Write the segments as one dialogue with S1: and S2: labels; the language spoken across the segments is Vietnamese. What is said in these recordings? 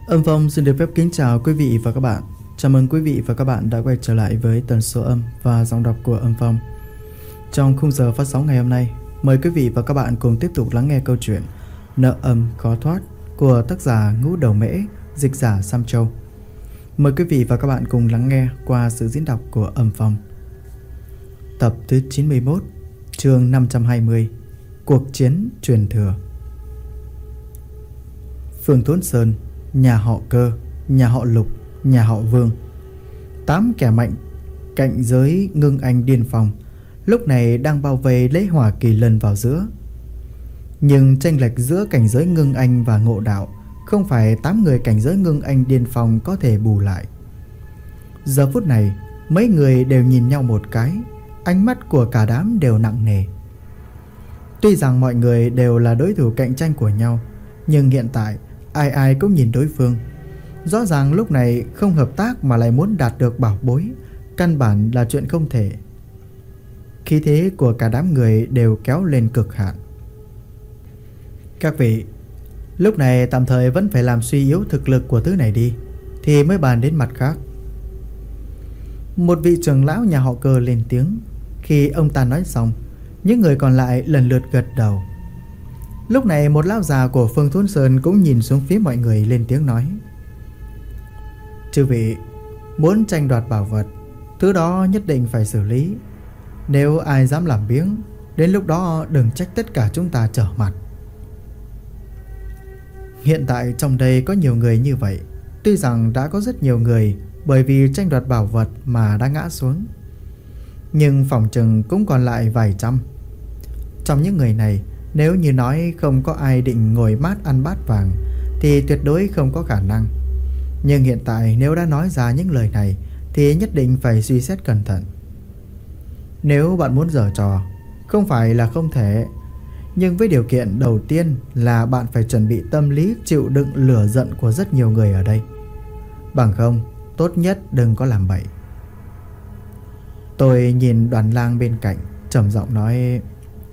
S1: Âm Phong xin được phép kính chào quý vị và các bạn. Chào mừng quý vị và các bạn đã quay trở lại với tần số âm và giọng đọc của Âm Phong. Trong khung giờ phát sóng ngày hôm nay, mời quý vị và các bạn cùng tiếp tục lắng nghe câu chuyện Nợ âm khó thoát của tác giả Ngũ Đầu Mễ, dịch giả Sam Châu. Mời quý vị và các bạn cùng lắng nghe qua sự diễn đọc của Âm Phong. Tập thứ 91, chương 520, Cuộc chiến truyền thừa. Phường Thốn Sơn, nhà họ Cơ, nhà họ Lục, nhà họ Vương, 8 kẻ mạnh cạnh giới ngưng anh điên phong lúc này đang bao vây lấy Hỏa Kỳ Lân vào giữa. Nhưng chênh lệch giữa cảnh giới ngưng anh và ngộ đạo không phải 8 người cảnh giới ngưng anh điên phong có thể bù lại. Giờ phút này mấy người đều nhìn nhau một cái, ánh mắt của cả đám đều nặng nề. Tuy rằng mọi người đều là đối thủ cạnh tranh của nhau, nhưng hiện tại ai ai cũng nhìn đối phương. Rõ ràng lúc này không hợp tác mà lại muốn đạt được bảo bối, căn bản là chuyện không thể. Khí thế của cả đám người đều kéo lên cực hạn. Các vị, lúc này tạm thời vẫn phải làm suy yếu thực lực của thứ này đi, thì mới bàn đến mặt khác. Một vị trưởng lão nhà họ Cơ lên tiếng. Khi ông ta nói xong, những người còn lại lần lượt gật đầu. Lúc này một lão già của Phương Thốn Sơn cũng nhìn xuống phía mọi người lên tiếng nói: Chư vị, muốn tranh đoạt bảo vật, thứ đó nhất định phải xử lý. Nếu ai dám làm biếng, đến lúc đó đừng trách tất cả chúng ta trở mặt. Hiện tại trong đây có nhiều người như vậy. Tuy rằng đã có rất nhiều người bởi vì tranh đoạt bảo vật mà đã ngã xuống, nhưng phòng chừng cũng còn lại vài trăm. Trong những người này, nếu như nói không có ai định ngồi mát ăn bát vàng thì tuyệt đối không có khả năng. Nhưng hiện tại nếu đã nói ra những lời này thì nhất định phải suy xét cẩn thận. Nếu bạn muốn giở trò, không phải là không thể, nhưng với điều kiện đầu tiên là bạn phải chuẩn bị tâm lý chịu đựng lửa giận của rất nhiều người ở đây. Bằng không, tốt nhất đừng có làm bậy. Tôi nhìn Đoàn Lang bên cạnh, trầm giọng nói: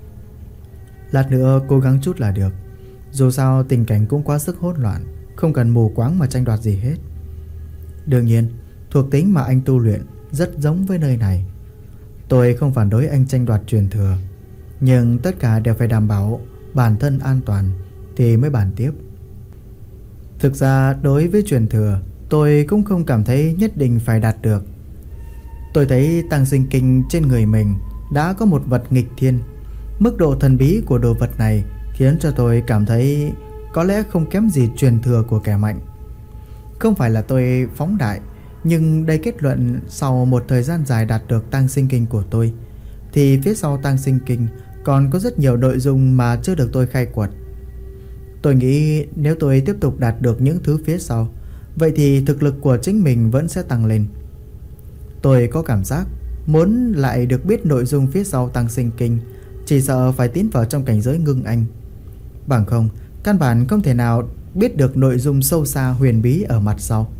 S1: Lát nữa cố gắng chút là được. Dù sao tình cảnh cũng quá sức hỗn loạn, không cần mù quáng mà tranh đoạt gì hết. Đương nhiên, thuộc tính mà anh tu luyện rất giống với nơi này. Tôi không phản đối anh tranh đoạt truyền thừa, nhưng tất cả đều phải đảm bảo bản thân an toàn thì mới bàn tiếp. Thực ra đối với truyền thừa, tôi cũng không cảm thấy nhất định phải đạt được. Tôi thấy tăng sinh kinh trên người mình đã có một vật nghịch thiên. Mức độ thần bí của đồ vật này khiến cho tôi cảm thấy có lẽ không kém gì truyền thừa của kẻ mạnh. Không phải là tôi phóng đại, nhưng đây kết luận sau một thời gian dài đạt được tăng sinh kinh của tôi, thì phía sau tăng sinh kinh còn có rất nhiều nội dung mà chưa được tôi khai quật. Tôi nghĩ nếu tôi tiếp tục đạt được những thứ phía sau, vậy thì thực lực của chính mình vẫn sẽ tăng lên. Tôi có cảm giác muốn lại được biết nội dung phía sau tăng sinh kinh, chỉ sợ phải tiến vào trong cảnh giới ngưng anh. Bằng không, căn bản không thể nào biết được nội dung sâu xa huyền bí ở mặt sau.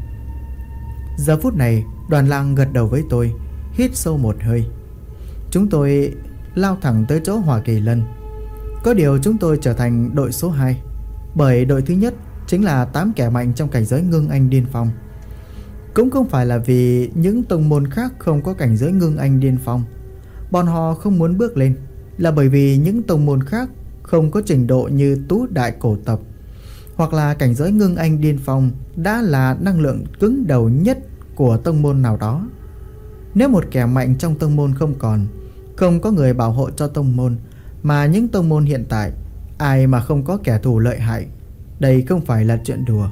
S1: Giờ phút này, Đoàn Lang gật đầu với tôi, hít sâu một hơi. Chúng tôi lao thẳng tới chỗ Hỏa Kỳ Lân. Có điều chúng tôi trở thành đội số 2, bởi đội thứ nhất chính là 8 kẻ mạnh trong cảnh giới ngưng anh điên phong. Cũng không phải là vì những tông môn khác không có cảnh giới ngưng anh điên phong, bọn họ không muốn bước lên, là bởi vì những tông môn khác không có trình độ như Tú Đại Cổ Tập, hoặc là cảnh giới ngưng anh điên phong đã là năng lượng cứng đầu nhất của tông môn nào đó. Nếu một kẻ mạnh trong tông môn không còn, không có người bảo hộ cho tông môn, mà những tông môn hiện tại ai mà không có kẻ thù lợi hại, đây không phải là chuyện đùa.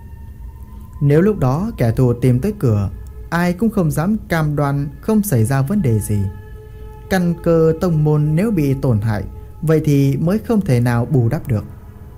S1: Nếu lúc đó kẻ thù tìm tới cửa, ai cũng không dám cam đoan không xảy ra vấn đề gì. Căn cơ tông môn nếu bị tổn hại, vậy thì mới không thể nào bù đắp được.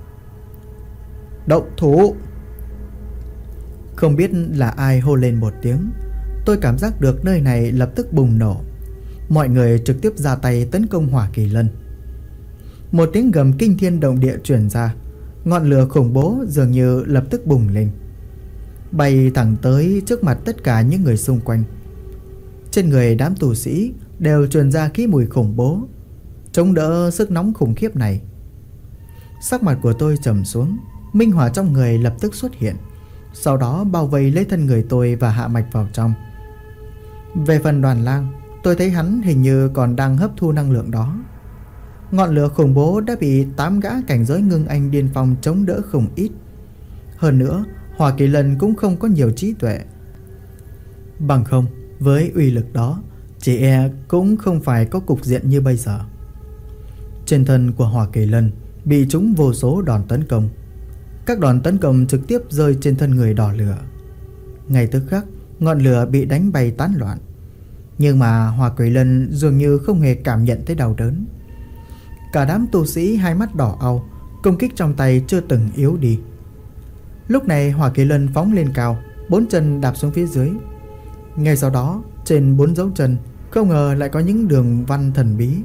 S1: Động thủ! Không biết là ai hô lên một tiếng. Tôi cảm giác được nơi này lập tức bùng nổ. Mọi người trực tiếp ra tay tấn công Hỏa Kỳ Lân. Một tiếng gầm kinh thiên động địa truyền ra. Ngọn lửa khủng bố dường như lập tức bùng lên, bay thẳng tới trước mặt tất cả những người xung quanh. Trên người đám tù sĩ đều truyền ra khí mùi khủng bố, chống đỡ sức nóng khủng khiếp này. Sắc mặt của tôi trầm xuống, minh hỏa trong người lập tức xuất hiện, sau đó bao vây lấy thân người tôi và hạ mạch vào trong. Về phần Đoàn Lang, tôi thấy hắn hình như còn đang hấp thu năng lượng đó. Ngọn lửa khủng bố đã bị 8 gã cảnh giới ngưng anh điên phong chống đỡ không ít. Hơn nữa, Hỏa Kỳ Lân cũng không có nhiều trí tuệ. Bằng không, với uy lực đó, chỉ e cũng không phải có cục diện như bây giờ. Trên thân của Hỏa Kỳ Lân bị trúng vô số đòn tấn công. Các đòn tấn công trực tiếp rơi trên thân người đỏ lửa. Ngay tức khắc, ngọn lửa bị đánh bay tán loạn. Nhưng mà Hỏa Kỳ Lân dường như không hề cảm nhận thấy đau đớn. Cả đám tu sĩ hai mắt đỏ au, công kích trong tay chưa từng yếu đi. Lúc này Hỏa Kỳ Lân phóng lên cao, 4 chân đạp xuống phía dưới. Ngay sau đó, trên 4 dấu chân không ngờ lại có những đường văn thần bí.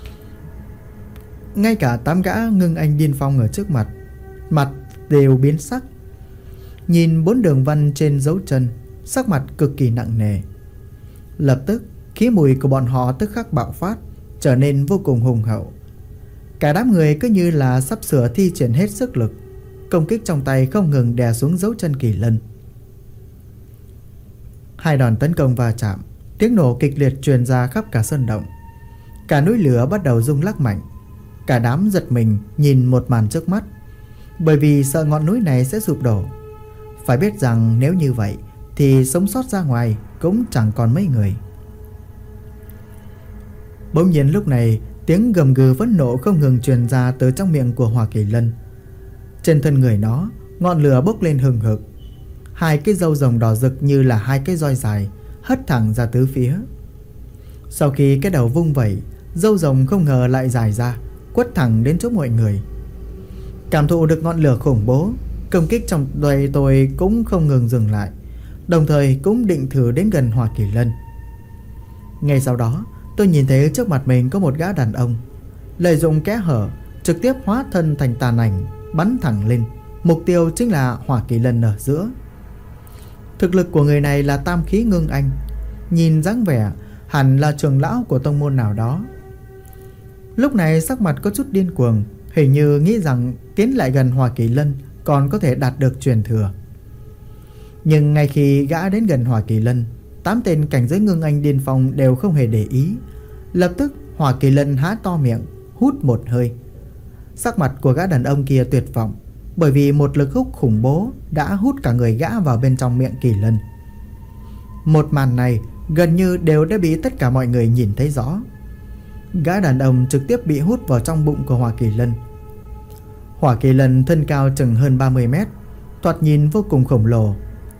S1: Ngay cả 8 gã ngưng anh điên phong ở trước mặt đều biến sắc. Nhìn 4 đường văn trên dấu chân, sắc mặt cực kỳ nặng nề. Lập tức, khí mùi của bọn họ tức khắc bạo phát, trở nên vô cùng hùng hậu. Cả đám người cứ như là sắp sửa thi triển hết sức lực, công kích trong tay không ngừng đè xuống dấu chân Kỳ Lân. Hai đòn tấn công va chạm, tiếng nổ kịch liệt truyền ra khắp cả sơn động. Cả núi lửa bắt đầu rung lắc mạnh. Cả đám giật mình nhìn một màn trước mắt, bởi vì sợ ngọn núi này sẽ sụp đổ. Phải biết rằng nếu như vậy thì sống sót ra ngoài cũng chẳng còn mấy người. Bỗng nhiên lúc này, tiếng gầm gừ phẫn nộ không ngừng truyền ra từ trong miệng của Hỏa Kỳ Lân. Trên thân người nó, ngọn lửa bốc lên hừng hực. Hai cái râu rồng đỏ rực như là hai cái roi dài hất thẳng ra tứ phía. Sau khi cái đầu vung vẩy, râu rồng không ngờ lại dài ra, quất thẳng đến chỗ mọi người. Cảm thụ được ngọn lửa khủng bố, công kích trong tay tôi cũng không ngừng dừng lại, đồng thời cũng định thử đến gần Hỏa Kỳ Lân. Ngay sau đó, tôi nhìn thấy trước mặt mình có một gã đàn ông, lợi dụng kẽ hở trực tiếp hóa thân thành tàn ảnh, bắn thẳng lên. Mục tiêu chính là Hỏa Kỳ Lân ở giữa. Thực lực của người này là tam khí ngưng anh, nhìn dáng vẻ hẳn là trưởng lão của tông môn nào đó. Lúc này sắc mặt có chút điên cuồng, hình như nghĩ rằng tiến lại gần Hỏa Kỳ Lân còn có thể đạt được truyền thừa. Nhưng ngay khi gã đến gần Hỏa Kỳ Lân, 8 tên cảnh giới ngưng anh điên phong đều không hề để ý. Lập tức Hỏa Kỳ Lân há to miệng, hút một hơi. Sắc mặt của gã đàn ông kia tuyệt vọng, bởi vì một lực hút khủng bố đã hút cả người gã vào bên trong miệng Kỳ Lân. Một màn này gần như đều đã bị tất cả mọi người nhìn thấy rõ. Gã đàn ông trực tiếp bị hút vào trong bụng của Hỏa Kỳ Lân. Hỏa Kỳ Lân thân cao chừng hơn 30 mét, thoạt nhìn vô cùng khổng lồ.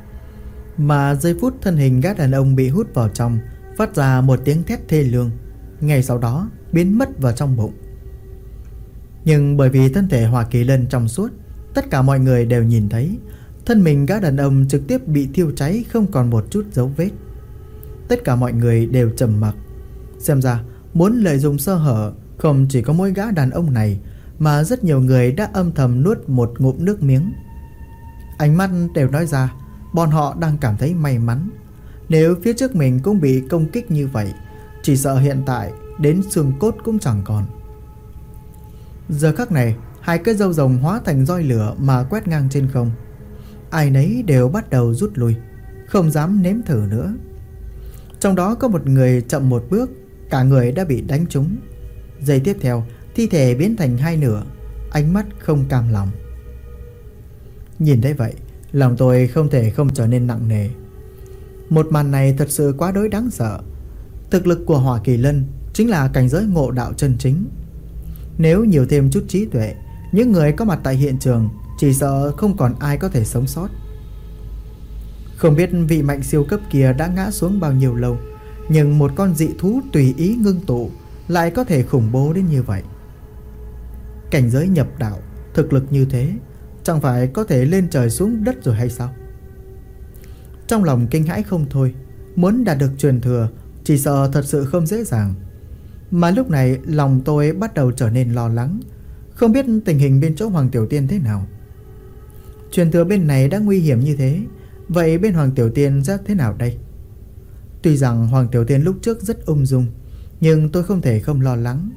S1: Mà giây phút thân hình gã đàn ông bị hút vào trong, phát ra một tiếng thét thê lương, ngay sau đó biến mất vào trong bụng. Nhưng bởi vì thân thể Hỏa Kỳ Lân trong suốt, tất cả mọi người đều nhìn thấy thân mình gã đàn ông trực tiếp bị thiêu cháy không còn một chút dấu vết. Tất cả mọi người đều trầm mặc. Xem ra muốn lợi dụng sơ hở không chỉ có mỗi gã đàn ông này, mà rất nhiều người đã âm thầm nuốt một ngụm nước miếng. Ánh mắt đều nói ra bọn họ đang cảm thấy may mắn. Nếu phía trước mình cũng bị công kích như vậy, chỉ sợ hiện tại đến xương cốt cũng chẳng còn. Giờ khắc này, hai cái râu rồng hóa thành roi lửa mà quét ngang trên không. Ai nấy đều bắt đầu rút lui, không dám nếm thử nữa. Trong đó có một người chậm một bước, cả người đã bị đánh trúng. Giây tiếp theo, thi thể biến thành hai nửa, ánh mắt không cam lòng. Nhìn thấy vậy, lòng tôi không thể không trở nên nặng nề. Một màn này thật sự quá đối đáng sợ. Thực lực của Hỏa Kỳ Lân chính là cảnh giới ngộ đạo chân chính. Nếu nhiều thêm chút trí tuệ, những người có mặt tại hiện trường chỉ sợ không còn ai có thể sống sót. Không biết vị mạnh siêu cấp kia đã ngã xuống bao nhiêu lâu, nhưng một con dị thú tùy ý ngưng tụ lại có thể khủng bố đến như vậy. Cảnh giới nhập đạo, thực lực như thế, chẳng phải có thể lên trời xuống đất rồi hay sao? Trong lòng kinh hãi không thôi, muốn đạt được truyền thừa chỉ sợ thật sự không dễ dàng. Mà lúc này lòng tôi bắt đầu trở nên lo lắng, không biết tình hình bên chỗ Hoàng Tiểu Tiên thế nào. Truyền thừa bên này đã nguy hiểm như thế, vậy bên Hoàng Tiểu Tiên sẽ thế nào đây? Tuy rằng Hoàng Tiểu Tiên lúc trước rất ung dung, nhưng tôi không thể không lo lắng.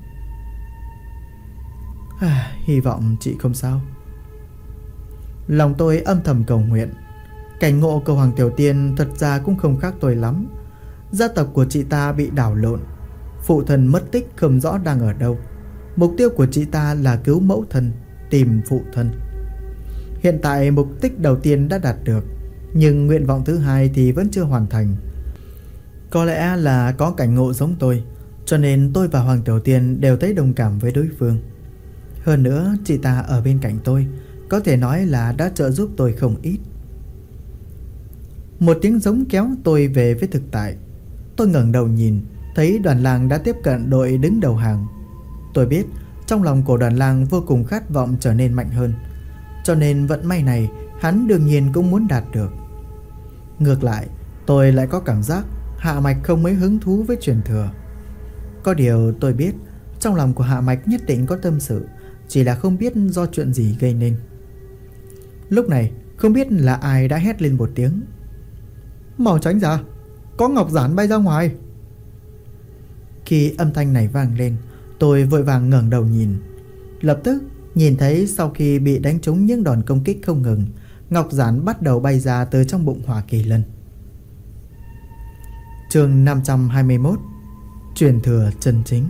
S1: Hy vọng chị không sao. Lòng tôi âm thầm cầu nguyện. Cảnh ngộ của Hoàng Tiểu Tiên thật ra cũng không khác tôi lắm. Gia tộc của chị ta bị đảo lộn, phụ thân mất tích không rõ đang ở đâu. Mục tiêu của chị ta là cứu mẫu thân, tìm phụ thân. Hiện tại mục đích đầu tiên đã đạt được, nhưng nguyện vọng thứ hai thì vẫn chưa hoàn thành. Có lẽ là có cảnh ngộ giống tôi, cho nên tôi và Hoàng Tiểu Tiên đều thấy đồng cảm với đối phương. Hơn nữa chị ta ở bên cạnh tôi, có thể nói là đã trợ giúp tôi không ít. Một tiếng giống kéo tôi về với thực tại. Tôi ngẩng đầu nhìn, thấy Đoàn Lang đã tiếp cận đội đứng đầu hàng. Tôi biết trong lòng của Đoàn Lang vô cùng khát vọng trở nên mạnh hơn, cho nên vận may này hắn đương nhiên cũng muốn đạt được. Ngược lại, tôi lại có cảm giác Hạ Mạch không mấy hứng thú với truyền thừa. Có điều tôi biết trong lòng của Hạ Mạch nhất định có tâm sự, chỉ là không biết do chuyện gì gây nên. Lúc này không biết là ai đã hét lên một tiếng: "Mau tránh ra, có ngọc giản bay ra ngoài!" Khi âm thanh này vang lên, tôi vội vàng ngẩng đầu nhìn. Lập tức nhìn thấy sau khi bị đánh trúng những đòn công kích không ngừng, ngọc giản bắt đầu bay ra từ trong bụng Hỏa Kỳ Lân. Chương 521: Truyền thừa chân chính.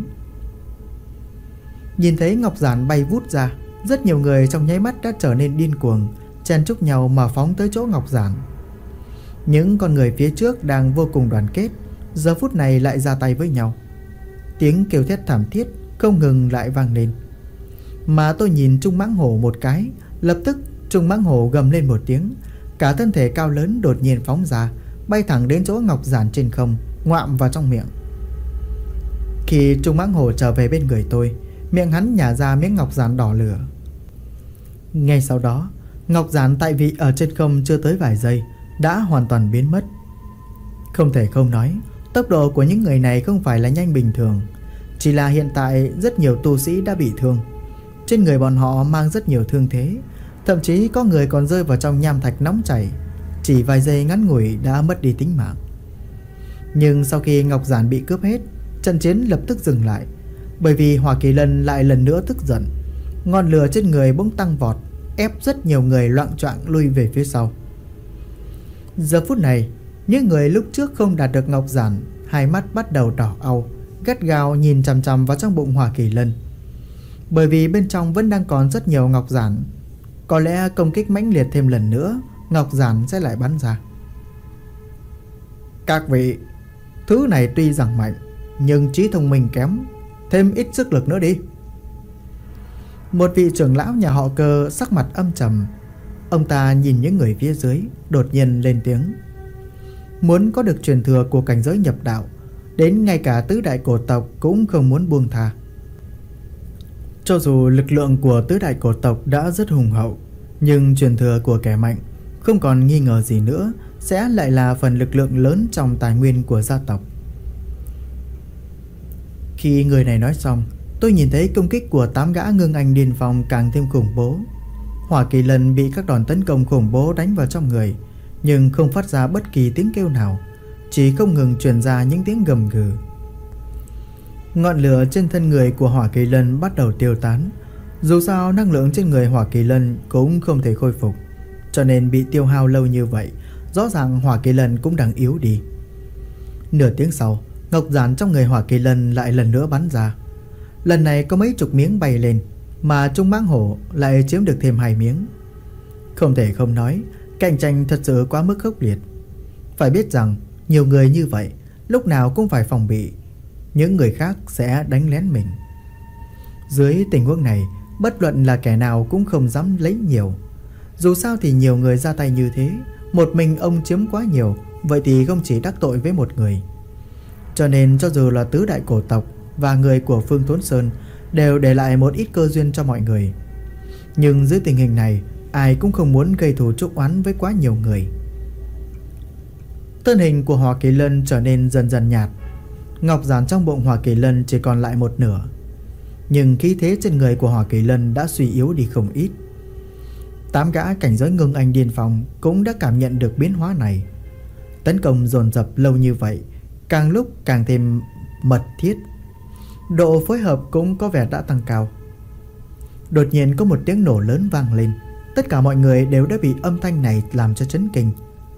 S1: Nhìn thấy ngọc giản bay vút ra, rất nhiều người trong nháy mắt đã trở nên điên cuồng, chen chúc nhau mà phóng tới chỗ ngọc giản. Những con người phía trước đang vô cùng đoàn kết, giờ phút này lại ra tay với nhau. Tiếng kêu thét thảm thiết không ngừng lại vang lên. Mà tôi nhìn Trung Mãng Hổ một cái, lập tức Trung Mãng Hổ gầm lên một tiếng, cả thân thể cao lớn đột nhiên phóng ra, bay thẳng đến chỗ ngọc giản trên không, ngoạm vào trong miệng. Khi Trung Mãng Hổ trở về bên người tôi, miệng hắn nhả ra miếng ngọc giản đỏ lửa. Ngay sau đó, ngọc giản tại vì ở trên không chưa tới vài giây đã hoàn toàn biến mất. Không thể không nói, tốc độ của những người này không phải là nhanh bình thường, chỉ là hiện tại rất nhiều tu sĩ đã bị thương. Trên người bọn họ mang rất nhiều thương thế, thậm chí có người còn rơi vào trong nham thạch nóng chảy, chỉ vài giây ngắn ngủi đã mất đi tính mạng. Nhưng sau khi ngọc giản bị cướp hết, trận chiến lập tức dừng lại, bởi vì Hỏa Kỳ Lân lại lần nữa tức giận. Ngọn lửa trên người bỗng tăng vọt, ép rất nhiều người loạng choạng lui về phía sau. Giờ phút này, những người lúc trước không đạt được ngọc giản, hai mắt bắt đầu đỏ au, gắt gao nhìn chằm chằm vào trong bụng Hỏa Kỳ Lân. Bởi vì bên trong vẫn đang còn rất nhiều ngọc giản, có lẽ công kích mãnh liệt thêm lần nữa, ngọc giản sẽ lại bắn ra. Các vị, thứ này tuy rằng mạnh, nhưng trí thông minh kém, thêm ít sức lực nữa đi. Một vị trưởng lão nhà họ Cơ sắc mặt âm trầm. Ông ta nhìn những người phía dưới, đột nhiên lên tiếng: muốn có được truyền thừa của cảnh giới nhập đạo, đến ngay cả tứ đại cổ tộc cũng không muốn buông tha. Cho dù lực lượng của tứ đại cổ tộc đã rất hùng hậu, nhưng truyền thừa của kẻ mạnh không còn nghi ngờ gì nữa sẽ lại là phần lực lượng lớn trong tài nguyên của gia tộc. Khi người này nói xong, tôi nhìn thấy công kích của 8 gã ngưng anh điên phong càng thêm khủng bố. Hỏa Kỳ Lân bị các đòn tấn công khủng bố đánh vào trong người, nhưng không phát ra bất kỳ tiếng kêu nào, chỉ không ngừng truyền ra những tiếng gầm gừ. Ngọn lửa trên thân người của Hỏa Kỳ Lân bắt đầu tiêu tán. Dù sao năng lượng trên người Hỏa Kỳ Lân cũng không thể khôi phục, cho nên bị tiêu hao lâu như vậy, rõ ràng Hỏa Kỳ Lân cũng đang yếu đi. Nửa tiếng sau, ngọc giản trong người Hỏa Kỳ Lân lại lần nữa bắn ra. Lần này có mấy chục miếng bay lên, mà Trung Mãng Hổ lại chiếm được thêm 2 miếng. Không thể không nói, cạnh tranh thật sự quá mức khốc liệt. Phải biết rằng nhiều người như vậy lúc nào cũng phải phòng bị, những người khác sẽ đánh lén mình. Dưới tình huống này, bất luận là kẻ nào cũng không dám lấy nhiều. Dù sao thì nhiều người ra tay như thế, một mình ông chiếm quá nhiều, vậy thì không chỉ đắc tội với một người. Cho nên cho dù là tứ đại cổ tộc và người của Phương Thốn Sơn đều để lại một ít cơ duyên cho mọi người. Nhưng dưới tình hình này, ai cũng không muốn gây thù chuốc oán với quá nhiều người. Thân hình của Hỏa Kỳ Lân trở nên dần dần nhạt. Ngọc giản trong bụng Hỏa Kỳ Lân chỉ còn lại một nửa. Nhưng khí thế trên người của Hỏa Kỳ Lân đã suy yếu đi không ít. 8 gã cảnh giới ngưng anh điên phong cũng đã cảm nhận được biến hóa này. Tấn công dồn dập lâu như vậy, càng lúc càng thêm mật thiết. Độ phối hợp cũng có vẻ đã tăng cao. Đột nhiên có một tiếng nổ lớn vang lên. Tất cả mọi người đều đã bị âm thanh này làm cho chấn kinh,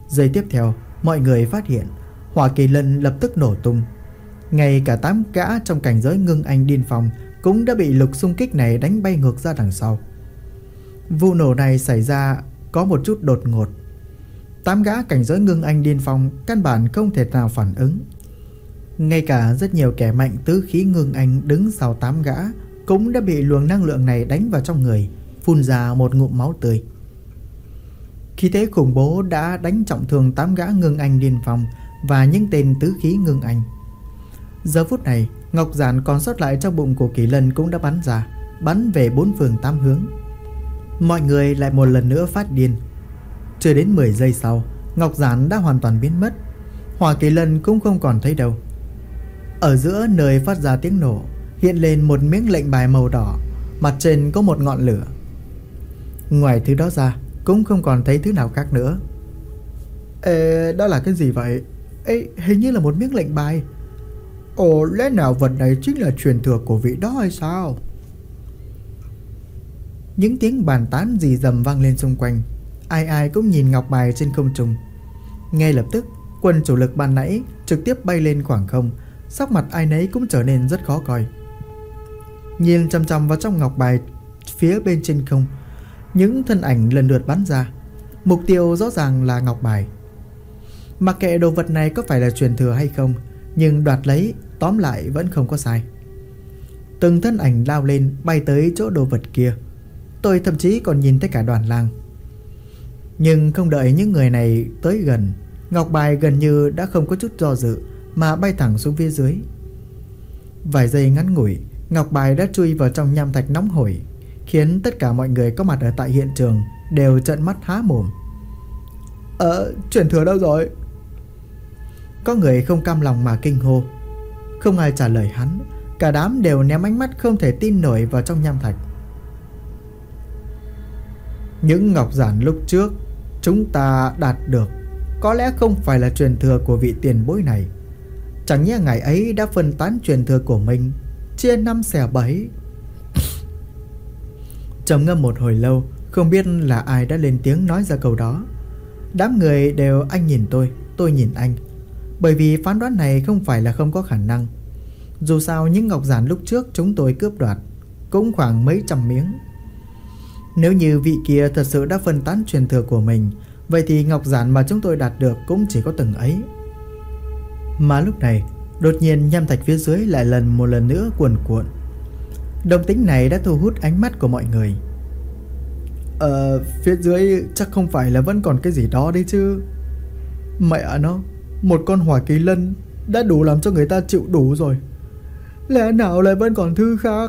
S1: Giây tiếp theo, mọi người phát hiện hỏa kỳ lân lập tức nổ tung. Ngay cả 8 gã trong cảnh giới ngưng anh điên phong cũng đã bị lực xung kích này đánh bay ngược ra đằng sau. Vụ nổ này xảy ra có một chút đột ngột. 8 gã cảnh giới ngưng anh điên phong căn bản không thể nào phản ứng. Ngay cả rất nhiều kẻ mạnh tứ khí ngưng anh đứng sau 8 gã cũng đã bị luồng năng lượng này đánh vào trong người, phun ra một ngụm máu tươi. Khí thế khủng bố đã đánh trọng thương 8 gã ngưng anh điên phong và những tên tứ khí ngưng anh. Giờ phút này, ngọc giản còn sót lại trong bụng của Kỳ Lân cũng đã bắn ra, bắn về 4 phương 8 hướng. Mọi người lại một lần nữa phát điên. Chưa đến 10 giây sau, ngọc giản đã hoàn toàn biến mất. Hỏa Kỳ Lân cũng không còn thấy đâu. Ở giữa nơi phát ra tiếng nổ hiện lên một miếng lệnh bài màu đỏ, mặt trên có một ngọn lửa. Ngoài thứ đó ra cũng không còn thấy thứ nào khác nữa. Ê, đó là cái gì vậy? Ê, hình như là một miếng lệnh bài. Ồ, lẽ nào vật này chính là truyền thừa của vị đó hay sao? Những tiếng bàn tán rì rầm vang lên xung quanh. Ai ai cũng nhìn ngọc bài trên không trung. Ngay lập tức, quân chủ lực ban nãy trực tiếp bay lên khoảng không. Sắc mặt ai nấy cũng trở nên rất khó coi. Nhìn chằm chằm vào trong ngọc bài phía bên trên không, những thân ảnh lần lượt bắn ra. Mục tiêu rõ ràng là ngọc bài. Mặc kệ đồ vật này có phải là truyền thừa hay không, nhưng đoạt lấy tóm lại vẫn không có sai. Từng thân ảnh lao lên bay tới chỗ đồ vật kia. Tôi thậm chí còn nhìn thấy cả Đoàn Lang. Nhưng không đợi những người này tới gần, ngọc bài gần như đã không có chút do dự mà bay thẳng xuống phía dưới. Vài giây ngắn ngủi, ngọc bài đã chui vào trong nham thạch nóng hổi, khiến tất cả mọi người có mặt ở tại hiện trường đều trợn mắt há mồm. Truyền thừa đâu rồi? Có người không cam lòng mà kinh hô. Không ai trả lời hắn. Cả đám đều ném ánh mắt không thể tin nổi vào trong nham thạch. Những ngọc giản lúc trước chúng ta đạt được có lẽ không phải là truyền thừa của vị tiền bối này. Chẳng nhẽ ngày ấy đã phân tán truyền thừa của mình, chia 5 xẻ 7. Trầm ngâm một hồi lâu, không biết là ai đã lên tiếng nói ra câu đó. Đám người đều anh nhìn tôi nhìn anh. Bởi vì phán đoán này không phải là không có khả năng. Dù sao những ngọc giản lúc trước chúng tôi cướp đoạt cũng khoảng mấy trăm miếng. Nếu như vị kia thật sự đã phân tán truyền thừa của mình, vậy thì ngọc giản mà chúng tôi đạt được cũng chỉ có từng ấy. Mà lúc này, đột nhiên nham thạch phía dưới lại một lần nữa cuồn cuộn. Động tĩnh này đã thu hút ánh mắt của mọi người. Phía dưới chắc không phải là vẫn còn cái gì đó đấy chứ. Mẹ nó, một con hỏa kỳ lân đã đủ làm cho người ta chịu đủ rồi, lẽ nào lại vẫn còn thứ khác?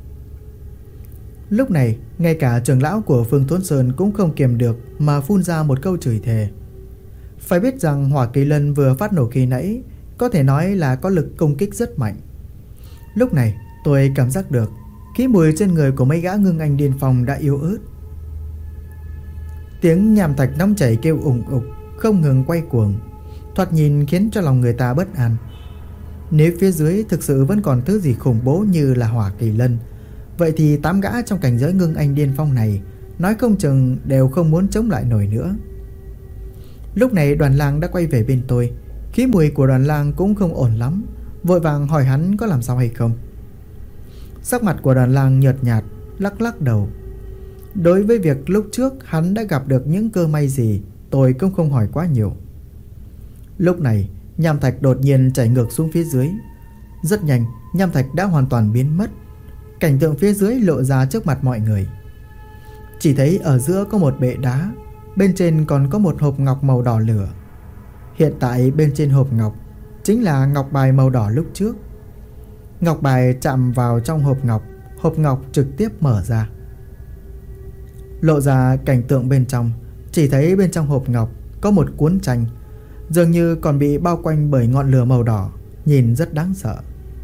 S1: Lúc này, ngay cả trưởng lão của Phương Thốn Sơn cũng không kiềm được mà phun ra một câu chửi thề. Phải biết rằng hỏa kỳ lân vừa phát nổ khi nãy có thể nói là có lực công kích rất mạnh. Lúc này tôi cảm giác được khí mùi trên người của mấy gã ngưng anh điên phong đã yếu ớt. Tiếng nham thạch nóng chảy kêu ùng ục không ngừng quay cuồng, thoạt nhìn khiến cho lòng người ta bất an. Nếu phía dưới thực sự vẫn còn thứ gì khủng bố như là hỏa kỳ lân, vậy thì 8 gã trong cảnh giới ngưng anh điên phong này nói không chừng đều không muốn chống lại nổi nữa. Lúc này Đoàn Lang đã quay về bên tôi. Khí mùi của Đoàn Lang cũng không ổn lắm, vội vàng hỏi hắn có làm sao hay không. Sắc mặt của Đoàn Lang nhợt nhạt, lắc lắc đầu. Đối với việc lúc trước hắn đã gặp được những cơ may gì, tôi cũng không hỏi quá nhiều. Lúc này nham thạch đột nhiên chảy ngược xuống phía dưới. Rất nhanh, nham thạch đã hoàn toàn biến mất. Cảnh tượng phía dưới lộ ra trước mặt mọi người. Chỉ thấy ở giữa có một bệ đá, bên trên còn có một hộp ngọc màu đỏ lửa. Hiện tại bên trên hộp ngọc chính là ngọc bài màu đỏ lúc trước. Ngọc bài chạm vào trong hộp ngọc trực tiếp mở ra. Lộ ra cảnh tượng bên trong. Chỉ thấy bên trong hộp ngọc có một cuốn tranh, dường như còn bị bao quanh bởi ngọn lửa màu đỏ, nhìn rất đáng sợ.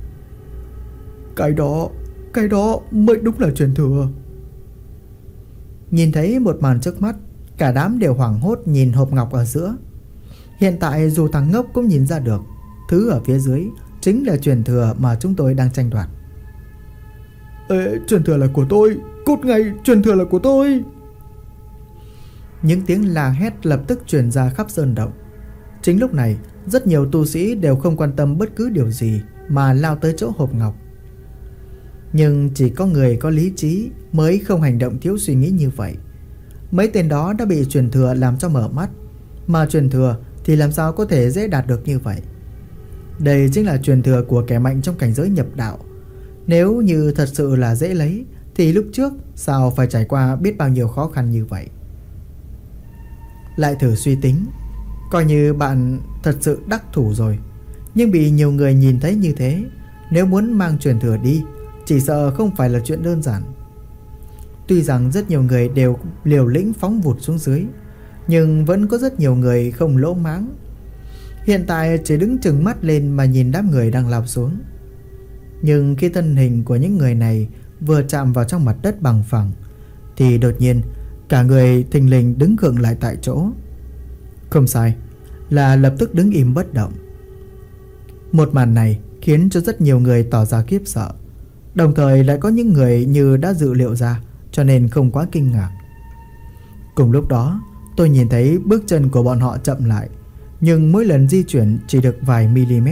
S1: Cái đó mới đúng là truyền thừa. Nhìn thấy một màn trước mắt, cả đám đều hoảng hốt nhìn hộp ngọc ở giữa. Hiện tại dù thằng ngốc cũng nhìn ra được, thứ ở phía dưới chính là truyền thừa mà chúng tôi đang tranh đoạt. Truyền thừa là của tôi, cút ngay, truyền thừa là của tôi. Những tiếng la hét lập tức truyền ra khắp sơn động. Chính lúc này, rất nhiều tu sĩ đều không quan tâm bất cứ điều gì mà lao tới chỗ hộp ngọc. Nhưng chỉ có người có lý trí mới không hành động thiếu suy nghĩ như vậy. Mấy tên đó đã bị truyền thừa làm cho mở mắt, mà truyền thừa thì làm sao có thể dễ đạt được như vậy. Đây chính là truyền thừa của kẻ mạnh trong cảnh giới nhập đạo. Nếu như thật sự là dễ lấy thì lúc trước sao phải trải qua biết bao nhiêu khó khăn như vậy. Lại thử suy tính, coi như bạn thật sự đắc thủ rồi, nhưng bị nhiều người nhìn thấy như thế, nếu muốn mang truyền thừa đi chỉ sợ không phải là chuyện đơn giản. Tuy rằng rất nhiều người đều liều lĩnh phóng vụt xuống dưới, nhưng vẫn có rất nhiều người không lỗ mãng. Hiện tại chỉ đứng trừng mắt lên mà nhìn đám người đang lao xuống. Nhưng khi thân hình của những người này vừa chạm vào trong mặt đất bằng phẳng thì đột nhiên cả người thình lình đứng khựng lại tại chỗ. Không sai, là lập tức đứng im bất động. Một màn này khiến cho rất nhiều người tỏ ra khiếp sợ, đồng thời lại có những người như đã dự liệu ra, cho nên không quá kinh ngạc. Cùng lúc đó, tôi nhìn thấy bước chân của bọn họ chậm lại, nhưng mỗi lần di chuyển chỉ được vài mm.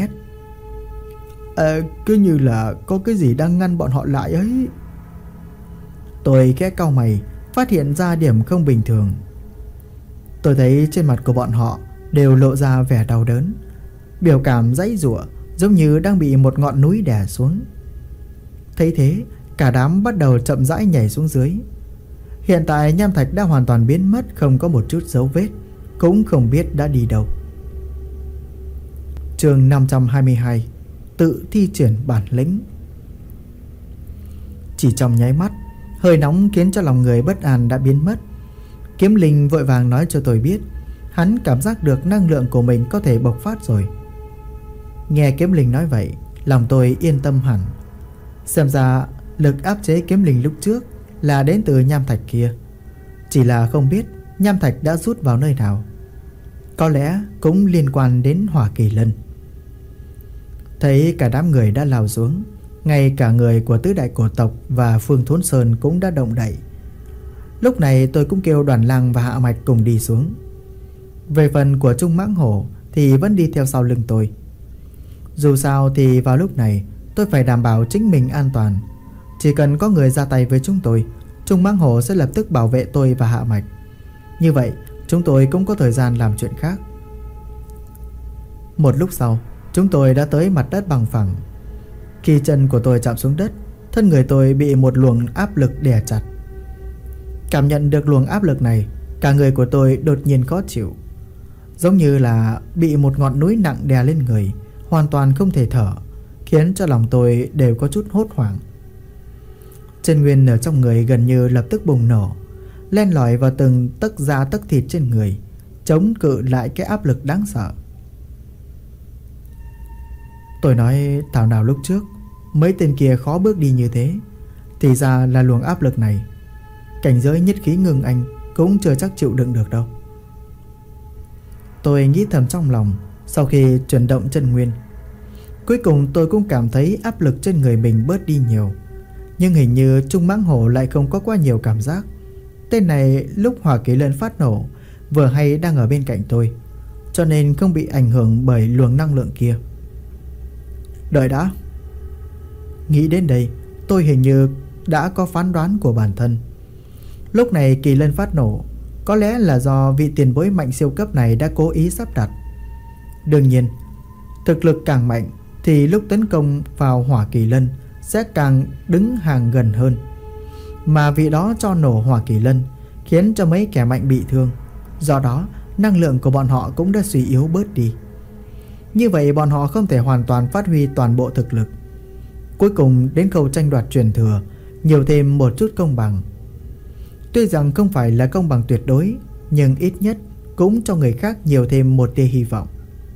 S1: Cứ như là có cái gì đang ngăn bọn họ lại ấy. Tôi khẽ cau mày, phát hiện ra điểm không bình thường. Tôi thấy trên mặt của bọn họ đều lộ ra vẻ đau đớn, biểu cảm giãy giụa giống như đang bị một ngọn núi đè xuống. Thấy thế, cả đám bắt đầu chậm rãi nhảy xuống dưới. Hiện tại nham thạch đã hoàn toàn biến mất, không có một chút dấu vết, cũng không biết đã đi đâu. Chương 522: Tự thi triển bản lĩnh. Chỉ trong nháy mắt, hơi nóng khiến cho lòng người bất an đã biến mất. Kiếm Linh vội vàng nói cho tôi biết hắn cảm giác được năng lượng của mình có thể bộc phát rồi. Nghe Kiếm Linh nói vậy, lòng tôi yên tâm hẳn. Xem ra lực áp chế Kiếm Linh lúc trước là đến từ nham thạch kia, chỉ là không biết nham thạch đã rút vào nơi nào. Có lẽ cũng liên quan đến Hỏa Kỳ Lân. Thấy cả đám người đã lao xuống, ngay cả người của tứ đại cổ tộc và Phương Thốn Sơn cũng đã động đậy. Lúc này tôi cũng kêu Đoàn Lang và Hạ Mạch cùng đi xuống. Về phần của Trung Mãng Hổ thì vẫn đi theo sau lưng tôi. Dù sao thì vào lúc này tôi phải đảm bảo chính mình an toàn. Chỉ cần có người ra tay với chúng tôi, Trung Mãng Hổ sẽ lập tức bảo vệ tôi và Hạ Mạch. Như vậy chúng tôi cũng có thời gian làm chuyện khác. Một lúc sau, chúng tôi đã tới mặt đất bằng phẳng. Khi chân của tôi chạm xuống đất, thân người tôi bị một luồng áp lực đè chặt. Cảm nhận được luồng áp lực này, cả người của tôi đột nhiên khó chịu, giống như là bị một ngọn núi nặng đè lên người, hoàn toàn không thể thở, khiến cho lòng tôi đều có chút hốt hoảng. Chân nguyên ở trong người gần như lập tức bùng nổ, len lỏi vào từng tấc da tấc thịt trên người, chống cự lại cái áp lực đáng sợ. Tôi nói thảo nào lúc trước mấy tên kia khó bước đi như thế, thì ra là luồng áp lực này. Cảnh giới nhất khí ngưng anh cũng chưa chắc chịu đựng được đâu. Tôi nghĩ thầm trong lòng. Sau khi chuyển động chân nguyên, cuối cùng tôi cũng cảm thấy áp lực trên người mình bớt đi nhiều. Nhưng hình như Trung Mãng Hổ lại không có quá nhiều cảm giác. Tên này lúc Hỏa Kỳ Lân phát nổ vừa hay đang ở bên cạnh tôi, cho nên không bị ảnh hưởng bởi luồng năng lượng kia. Đợi đã. Nghĩ đến đây, tôi hình như đã có phán đoán của bản thân. Lúc này Kỳ Lân phát nổ, có lẽ là do vị tiền bối mạnh siêu cấp này đã cố ý sắp đặt. Đương nhiên, thực lực càng mạnh thì lúc tấn công vào Hỏa Kỳ Lân sẽ càng đứng hàng gần hơn. Mà vị đó cho nổ Hỏa Kỳ Lân khiến cho mấy kẻ mạnh bị thương, do đó năng lượng của bọn họ cũng đã suy yếu bớt đi. Như vậy bọn họ không thể hoàn toàn phát huy toàn bộ thực lực. Cuối cùng đến khâu tranh đoạt truyền thừa, nhiều thêm một chút công bằng. Tuy rằng không phải là công bằng tuyệt đối, nhưng ít nhất cũng cho người khác nhiều thêm một tia hy vọng.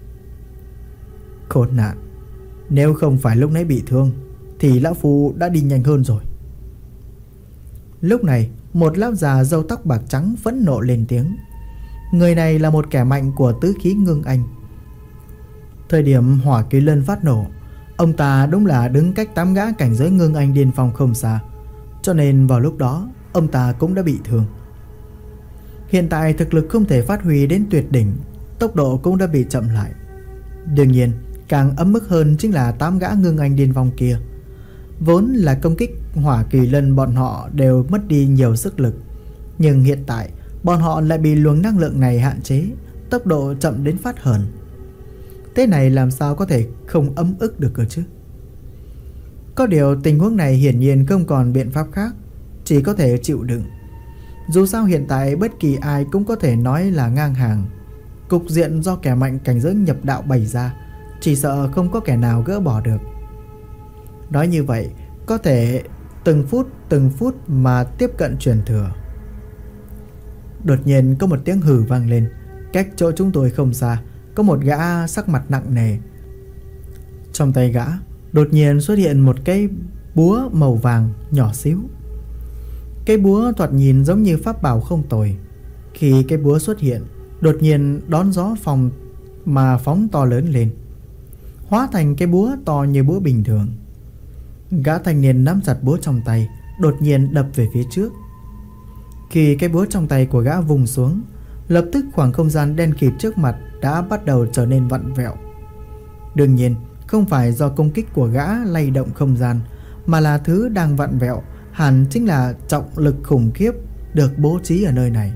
S1: Khốn nạn, nếu không phải lúc nãy bị thương thì lão phu đã đi nhanh hơn rồi. Lúc này, một lão già râu tóc bạc trắng phẫn nộ lên tiếng. Người này là một kẻ mạnh của tứ khí ngưng anh. Thời điểm Hỏa Kỳ Lân phát nổ, ông ta đúng là đứng cách 8 gã cảnh giới ngưng anh điên phong không xa, cho nên vào lúc đó ông ta cũng đã bị thương. Hiện tại thực lực không thể phát huy đến tuyệt đỉnh, tốc độ cũng đã bị chậm lại. Đương nhiên, càng ấm ức hơn chính là 8 gã ngưng anh điên vong kia. Vốn là công kích hỏa kỳ lân bọn họ đều mất đi nhiều sức lực, nhưng hiện tại bọn họ lại bị luồng năng lượng này hạn chế, tốc độ chậm đến phát hờn. Thế này làm sao có thể không ấm ức được cơ chứ? Có điều tình huống này hiển nhiên không còn biện pháp khác, chỉ có thể chịu đựng. Dù sao hiện tại bất kỳ ai cũng có thể nói là ngang hàng. Cục diện do kẻ mạnh cảnh giới nhập đạo bày ra, chỉ sợ không có kẻ nào gỡ bỏ được. Nói như vậy, có thể từng phút mà tiếp cận truyền thừa. Đột nhiên có một tiếng hừ vang lên. Cách chỗ chúng tôi không xa, có một gã sắc mặt nặng nề. Trong tay gã đột nhiên xuất hiện một cái búa màu vàng nhỏ xíu. Cái búa thoạt nhìn giống như pháp bảo không tồi. Khi cái búa xuất hiện, đột nhiên đón gió phóng to lớn lên, hóa thành cái búa to như búa bình thường. Gã thanh niên nắm chặt búa trong tay, đột nhiên đập về phía trước. Khi cái búa trong tay của gã vùng xuống, lập tức khoảng không gian đen kịt trước mặt đã bắt đầu trở nên vặn vẹo. Đương nhiên, không phải do công kích của gã lay động không gian, mà là thứ đang vặn vẹo hẳn chính là trọng lực khủng khiếp được bố trí ở nơi này.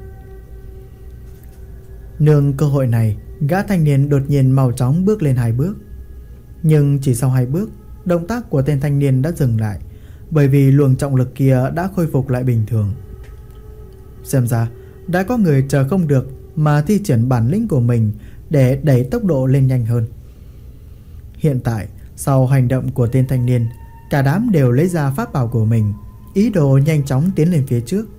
S1: Nương cơ hội này, gã thanh niên đột nhiên mau chóng bước lên 2 bước. Nhưng chỉ sau 2 bước, động tác của tên thanh niên đã dừng lại, bởi vì luồng trọng lực kia đã khôi phục lại bình thường. Xem ra đã có người chờ không được mà thi triển bản lĩnh của mình để đẩy tốc độ lên nhanh hơn. Hiện tại, sau hành động của tên thanh niên, cả đám đều lấy ra pháp bảo của mình, ý đồ nhanh chóng tiến lên phía trước.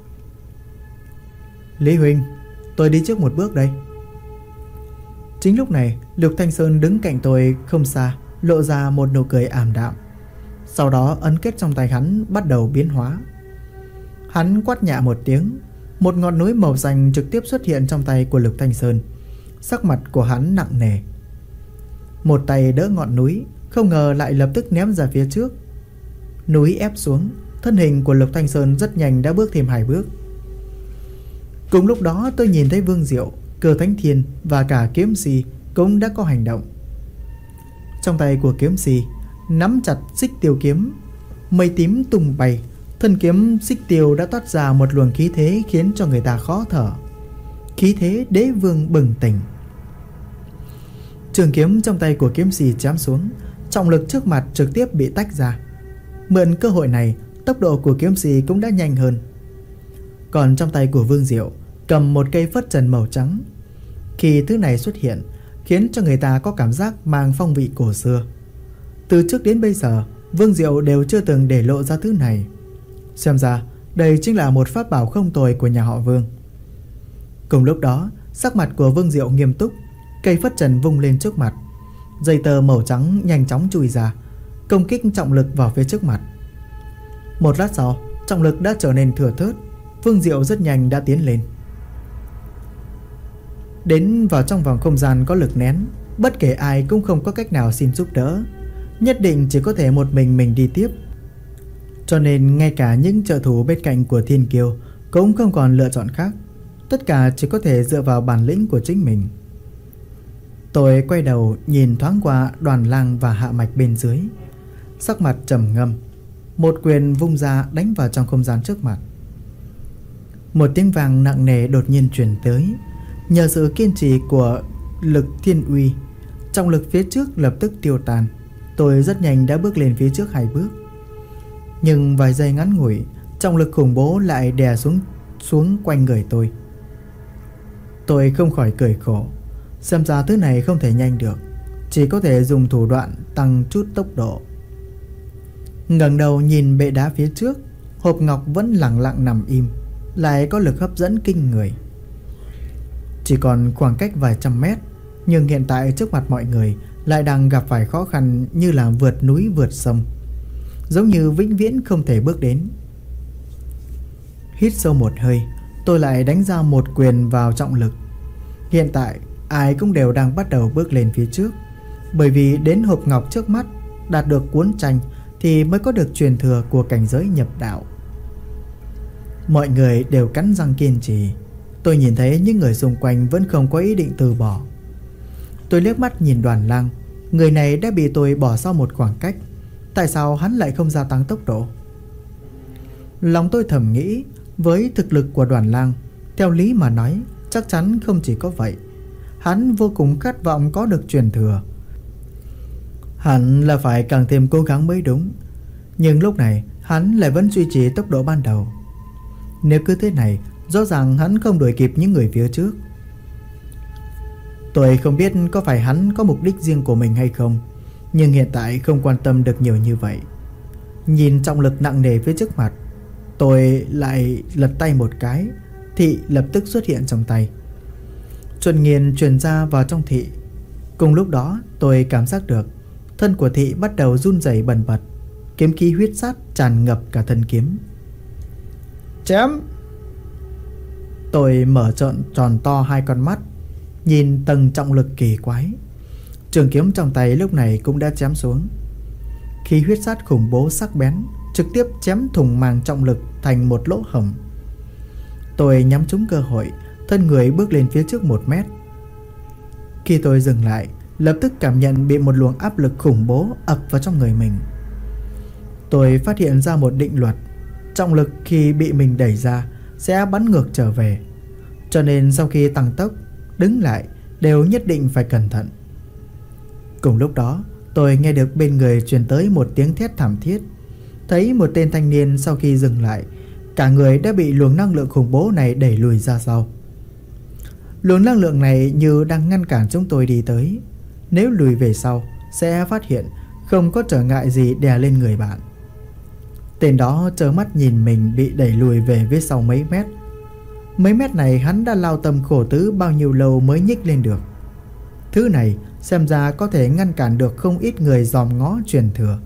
S1: Lý huynh, tôi đi trước một bước đây. Chính lúc này, Lục Thanh Sơn đứng cạnh tôi không xa, lộ ra một nụ cười ảm đạm. Sau đó ấn kết trong tay hắn bắt đầu biến hóa. Hắn quát nhẹ một tiếng, một ngọn núi màu xanh trực tiếp xuất hiện trong tay của Lục Thanh Sơn. Sắc mặt của hắn nặng nề. Một tay đỡ ngọn núi, không ngờ lại lập tức ném ra phía trước. Núi ép xuống, thân hình của Lục Thanh Sơn rất nhanh đã bước thêm 2 bước. Cùng lúc đó tôi nhìn thấy Vương Diệu, Cơ Thánh Thiên và cả Kiếm Si cũng đã có hành động. Trong tay của Kiếm Si nắm chặt xích tiêu kiếm, mây tím tung bay. Thân kiếm xích tiêu đã toát ra một luồng khí thế khiến cho người ta khó thở. Khí thế đế vương bừng tỉnh. Trường kiếm trong tay của Kiếm Si chém xuống, trọng lực trước mặt trực tiếp bị tách ra. Mượn cơ hội này, tốc độ của Kiếm Si cũng đã nhanh hơn. Còn trong tay của Vương Diệu cầm một cây phất trần màu trắng. Khi thứ này xuất hiện, khiến cho người ta có cảm giác mang phong vị cổ xưa. Từ trước đến bây giờ, Vương Diệu đều chưa từng để lộ ra thứ này. Xem ra đây chính là một pháp bảo không tồi của nhà họ Vương. Cùng lúc đó, sắc mặt của Vương Diệu nghiêm túc. Cây phất trần vung lên trước mặt, dây tơ màu trắng nhanh chóng chui ra, công kích trọng lực vào phía trước mặt. Một lát sau, trọng lực đã trở nên thừa thớt. Vương Diệu rất nhanh đã tiến lên, đến vào trong vòng không gian có lực nén. Bất kể ai cũng không có cách nào xin giúp đỡ, nhất định chỉ có thể một mình đi tiếp. Cho nên ngay cả những trợ thủ bên cạnh của Thiên Kiêu cũng không còn lựa chọn khác, tất cả chỉ có thể dựa vào bản lĩnh của chính mình. Tôi quay đầu nhìn thoáng qua Đoàn Lang và Hạ Mạch bên dưới, sắc mặt trầm ngâm. Một quyền vung ra đánh vào trong không gian trước mặt. Một tiếng vang nặng nề đột nhiên truyền tới. Nhờ sự kiên trì của lực thiên uy, trọng lực phía trước lập tức tiêu tan. Tôi rất nhanh đã bước lên phía trước 2 bước. Nhưng vài giây ngắn ngủi, trọng lực khủng bố lại đè xuống quanh người tôi. Tôi không khỏi cười khổ. Xem ra thứ này không thể nhanh được, chỉ có thể dùng thủ đoạn tăng chút tốc độ. Ngẩng đầu nhìn bệ đá phía trước, hộp ngọc vẫn lặng lặng nằm im, lại có lực hấp dẫn kinh người. Chỉ còn khoảng cách vài trăm mét, nhưng hiện tại trước mặt mọi người lại đang gặp phải khó khăn như là vượt núi vượt sông, giống như vĩnh viễn không thể bước đến. Hít sâu một hơi, tôi lại đánh ra một quyền vào trọng lực. Hiện tại ai cũng đều đang bắt đầu bước lên phía trước, bởi vì đến hộp ngọc trước mắt đạt được cuốn tranh thì mới có được truyền thừa của cảnh giới nhập đạo. Mọi người đều cắn răng kiên trì. Tôi nhìn thấy những người xung quanh vẫn không có ý định từ bỏ. Tôi liếc mắt nhìn Đoàn Lang. Người này đã bị tôi bỏ sau một khoảng cách. Tại sao hắn lại không gia tăng tốc độ? Lòng tôi thầm nghĩ, với thực lực của Đoàn Lang, theo lý mà nói, chắc chắn không chỉ có vậy. Hắn vô cùng khát vọng có được truyền thừa. Hẳn là phải càng thêm cố gắng mới đúng. Nhưng lúc này hắn lại vẫn duy trì tốc độ ban đầu. Nếu cứ thế này, rõ ràng hắn không đuổi kịp những người phía trước. Tôi không biết có phải hắn có mục đích riêng của mình hay không, nhưng hiện tại không quan tâm được nhiều như vậy. Nhìn trọng lực nặng nề phía trước mặt, tôi lại lật tay một cái. Thị lập tức xuất hiện trong tay. Chuẩn nghiền truyền ra vào trong thị. Cùng lúc đó tôi cảm giác được thân của thị bắt đầu run rẩy bần bật. Kiếm khí huyết sát tràn ngập cả thân kiếm. Chém! Tôi mở tròn to hai con mắt, nhìn tầng trọng lực kỳ quái. Trường kiếm trong tay lúc này cũng đã chém xuống. Khí huyết sát khủng bố sắc bén trực tiếp chém thủng màng trọng lực thành một lỗ hổng. Tôi nhắm trúng cơ hội, thân người bước lên phía trước 1 mét. Khi tôi dừng lại, lập tức cảm nhận bị một luồng áp lực khủng bố ập vào trong người mình. Tôi phát hiện ra một định luật: trọng lực khi bị mình đẩy ra sẽ bắn ngược trở về. Cho nên sau khi tăng tốc, đứng lại đều nhất định phải cẩn thận. Cùng lúc đó, tôi nghe được bên người truyền tới một tiếng thét thảm thiết. Thấy một tên thanh niên sau khi dừng lại, cả người đã bị luồng năng lượng khủng bố này đẩy lùi ra sau. Luồng năng lượng này như đang ngăn cản chúng tôi đi tới. Nếu lùi về sau, sẽ phát hiện không có trở ngại gì đè lên người bạn. Tên đó trơ mắt nhìn mình bị đẩy lùi về phía sau mấy mét. Mấy mét này hắn đã lao tâm khổ tứ bao nhiêu lâu mới nhích lên được. Thứ này xem ra có thể ngăn cản được không ít người dòm ngó truyền thừa.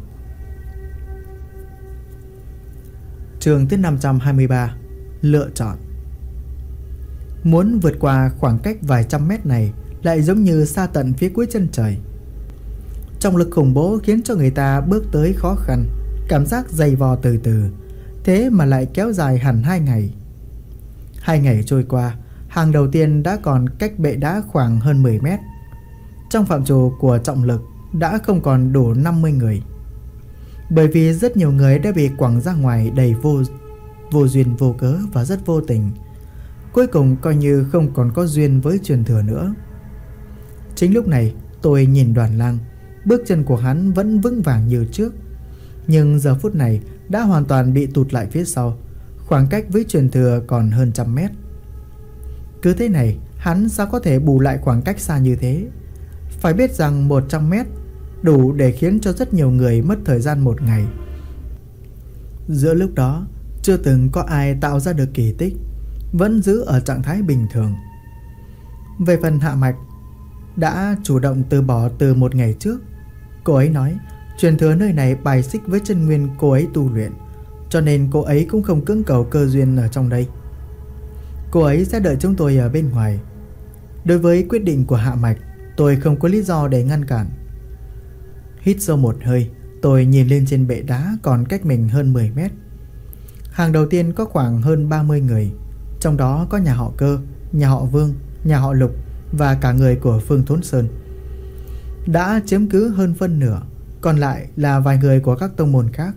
S1: Chương thứ 523: Lựa chọn. Muốn vượt qua khoảng cách vài trăm mét này lại giống như xa tận phía cuối chân trời. Trọng lực khủng bố khiến cho người ta bước tới khó khăn, cảm giác dày vò từ từ. Thế mà lại kéo dài hẳn 2 ngày. 2 ngày trôi qua, hàng đầu tiên đã còn cách bệ đá khoảng hơn 10 mét. Trong phạm trù của trọng lực đã không còn đủ 50 người. Bởi vì rất nhiều người đã bị quẳng ra ngoài đầy vô duyên vô cớ và rất vô tình. Cuối cùng coi như không còn có duyên với truyền thừa nữa. Chính lúc này tôi nhìn Đoàn Lang. Bước chân của hắn vẫn vững vàng như trước, nhưng giờ phút này đã hoàn toàn bị tụt lại phía sau. Khoảng cách với truyền thừa còn hơn 100 mét. Cứ thế này hắn sao có thể bù lại khoảng cách xa như thế? Phải biết rằng 100 mét đủ để khiến cho rất nhiều người mất thời gian 1 ngày. Giữa lúc đó chưa từng có ai tạo ra được kỳ tích, vẫn giữ ở trạng thái bình thường. Về phần Hạ Mạch, đã chủ động từ bỏ từ 1 ngày trước. Cô ấy nói truyền thừa nơi này bài xích với chân nguyên cô ấy tu luyện, cho nên cô ấy cũng không cưỡng cầu cơ duyên ở trong đây. Cô ấy sẽ đợi chúng tôi ở bên ngoài. Đối với quyết định của Hạ Mạch, tôi không có lý do để ngăn cản. Hít sâu một hơi, tôi nhìn lên trên bệ đá còn cách mình hơn 10 mét. Hàng đầu tiên có khoảng hơn 30 người, trong đó có nhà họ Cơ, nhà họ Vương, nhà họ Lục và cả người của Phương Thốn Sơn. Đã chiếm cứ hơn phân nửa, còn lại là vài người của các tông môn khác.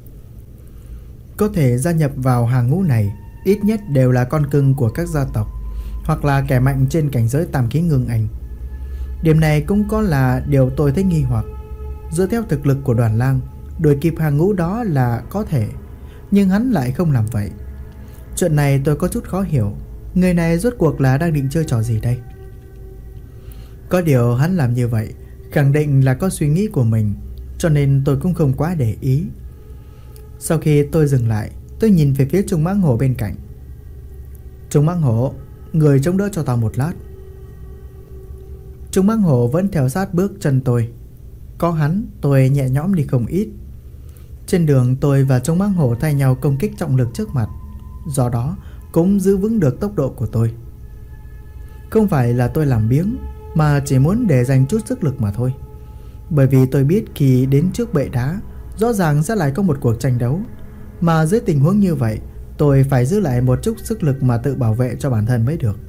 S1: Có thể gia nhập vào hàng ngũ này ít nhất đều là con cưng của các gia tộc, hoặc là kẻ mạnh trên cảnh giới tam khí ngưng ảnh. Điểm này cũng có là điều tôi thấy nghi hoặc. Dựa theo thực lực của Đoàn Lang, đuổi kịp hàng ngũ đó là có thể, nhưng hắn lại không làm vậy. Chuyện này tôi có chút khó hiểu. Người này rốt cuộc là đang định chơi trò gì đây? Có điều hắn làm như vậy khẳng định là có suy nghĩ của mình, cho nên tôi cũng không quá để ý. Sau khi tôi dừng lại, tôi nhìn về phía Trung Mãng Hổ bên cạnh. Trung Mãng Hổ, người chống đỡ cho tao một lát. Trung Mãng Hổ vẫn theo sát bước chân tôi. Có hắn, tôi nhẹ nhõm đi không ít. Trên đường tôi và Trung Mãng Hổ thay nhau công kích trọng lực trước mặt, do đó cũng giữ vững được tốc độ của tôi. Không phải là tôi làm biếng, mà chỉ muốn để dành chút sức lực mà thôi. Bởi vì tôi biết khi đến trước bệ đá, rõ ràng sẽ lại có một cuộc tranh đấu. Mà dưới tình huống như vậy, tôi phải giữ lại một chút sức lực mà tự bảo vệ cho bản thân mới được.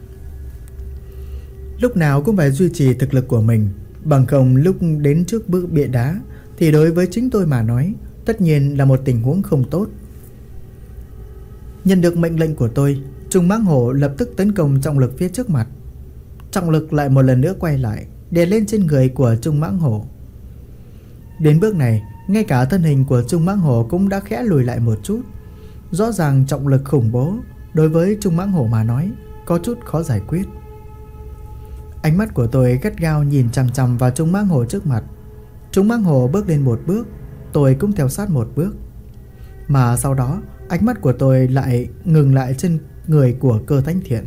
S1: Lúc nào cũng phải duy trì thực lực của mình, bằng không lúc đến trước bức bia đá thì đối với chính tôi mà nói, tất nhiên là một tình huống không tốt. Nhận được mệnh lệnh của tôi, Trung Mãng Hổ lập tức tấn công trọng lực phía trước mặt. Trọng lực lại một lần nữa quay lại, đè lên trên người của Trung Mãng Hổ. Đến bước này, ngay cả thân hình của Trung Mãng Hổ cũng đã khẽ lùi lại một chút. Rõ ràng trọng lực khủng bố đối với Trung Mãng Hổ mà nói có chút khó giải quyết. Ánh mắt của tôi gắt gao nhìn chằm chằm vào Trung Mãng Hổ trước mặt. Trung Mãng Hổ bước lên một bước, tôi cũng theo sát một bước. Mà sau đó, ánh mắt của tôi lại ngừng lại trên người của Cơ Thánh Thiện.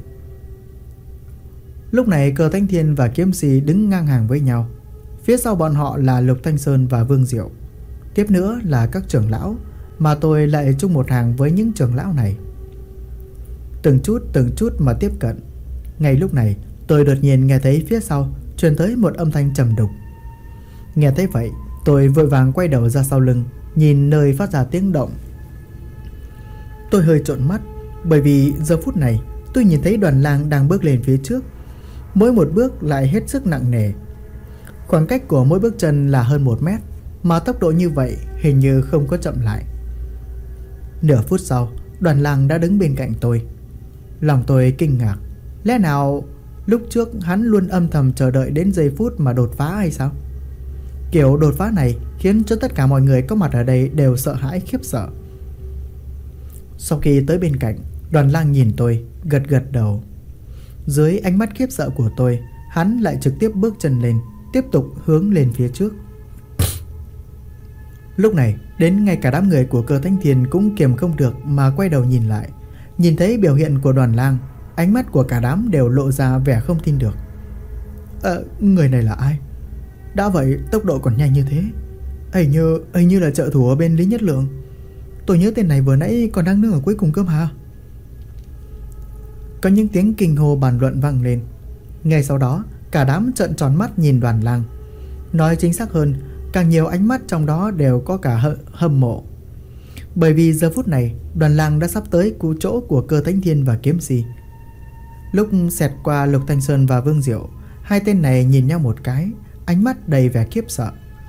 S1: Lúc này Cơ Thánh Thiên và Kiếm Si đứng ngang hàng với nhau. Phía sau bọn họ là Lục Thanh Sơn và Vương Diệu. Tiếp nữa là các trưởng lão, mà tôi lại chung một hàng với những trưởng lão này. Từng chút mà tiếp cận. Ngay lúc này tôi đột nhiên nghe thấy phía sau truyền tới một âm thanh trầm đục. Nghe thấy vậy, tôi vội vàng quay đầu ra sau lưng, nhìn nơi phát ra tiếng động. Tôi hơi trợn mắt, bởi vì giờ phút này tôi nhìn thấy Đoàn Lang đang bước lên phía trước. Mỗi một bước lại hết sức nặng nề. Khoảng cách của mỗi bước chân là hơn 1 mét, mà tốc độ như vậy hình như không có chậm lại. Nửa phút sau, Đoàn Lang đã đứng bên cạnh tôi. Lòng tôi kinh ngạc. Lẽ nào lúc trước hắn luôn âm thầm chờ đợi đến giây phút mà đột phá hay sao? Kiểu đột phá này khiến cho tất cả mọi người có mặt ở đây đều sợ hãi khiếp sợ. Sau khi tới bên cạnh, Đoàn Lang nhìn tôi, gật gật đầu. Dưới ánh mắt khiếp sợ của tôi, hắn lại trực tiếp bước chân lên, tiếp tục hướng lên phía trước. Lúc này, đến ngay cả đám người của Cơ Thánh Thiên cũng kiềm không được mà quay đầu nhìn lại. Nhìn thấy biểu hiện của Đoàn Lang, ánh mắt của cả đám đều lộ ra vẻ không tin được. Người này là ai? Đã vậy tốc độ còn nhanh như thế. Hình như là trợ thủ ở bên Lý Nhất Lượng. Tôi nhớ tên này vừa nãy còn đang nương ở cuối cùng cơm hả? Có những tiếng kinh hô bàn luận vang lên. Ngay sau đó, cả đám trợn tròn mắt nhìn Đoàn Lang. Nói chính xác hơn, càng nhiều ánh mắt trong đó đều có cả hâm mộ. Bởi vì giờ phút này, Đoàn Lang đã sắp tới cú chỗ của Cơ Thánh Thiên và Kiếm Si. Lúc xẹt qua Lục Thanh Sơn và Vương Diệu, hai tên này nhìn nhau một cái, ánh mắt đầy vẻ khiếp sợ.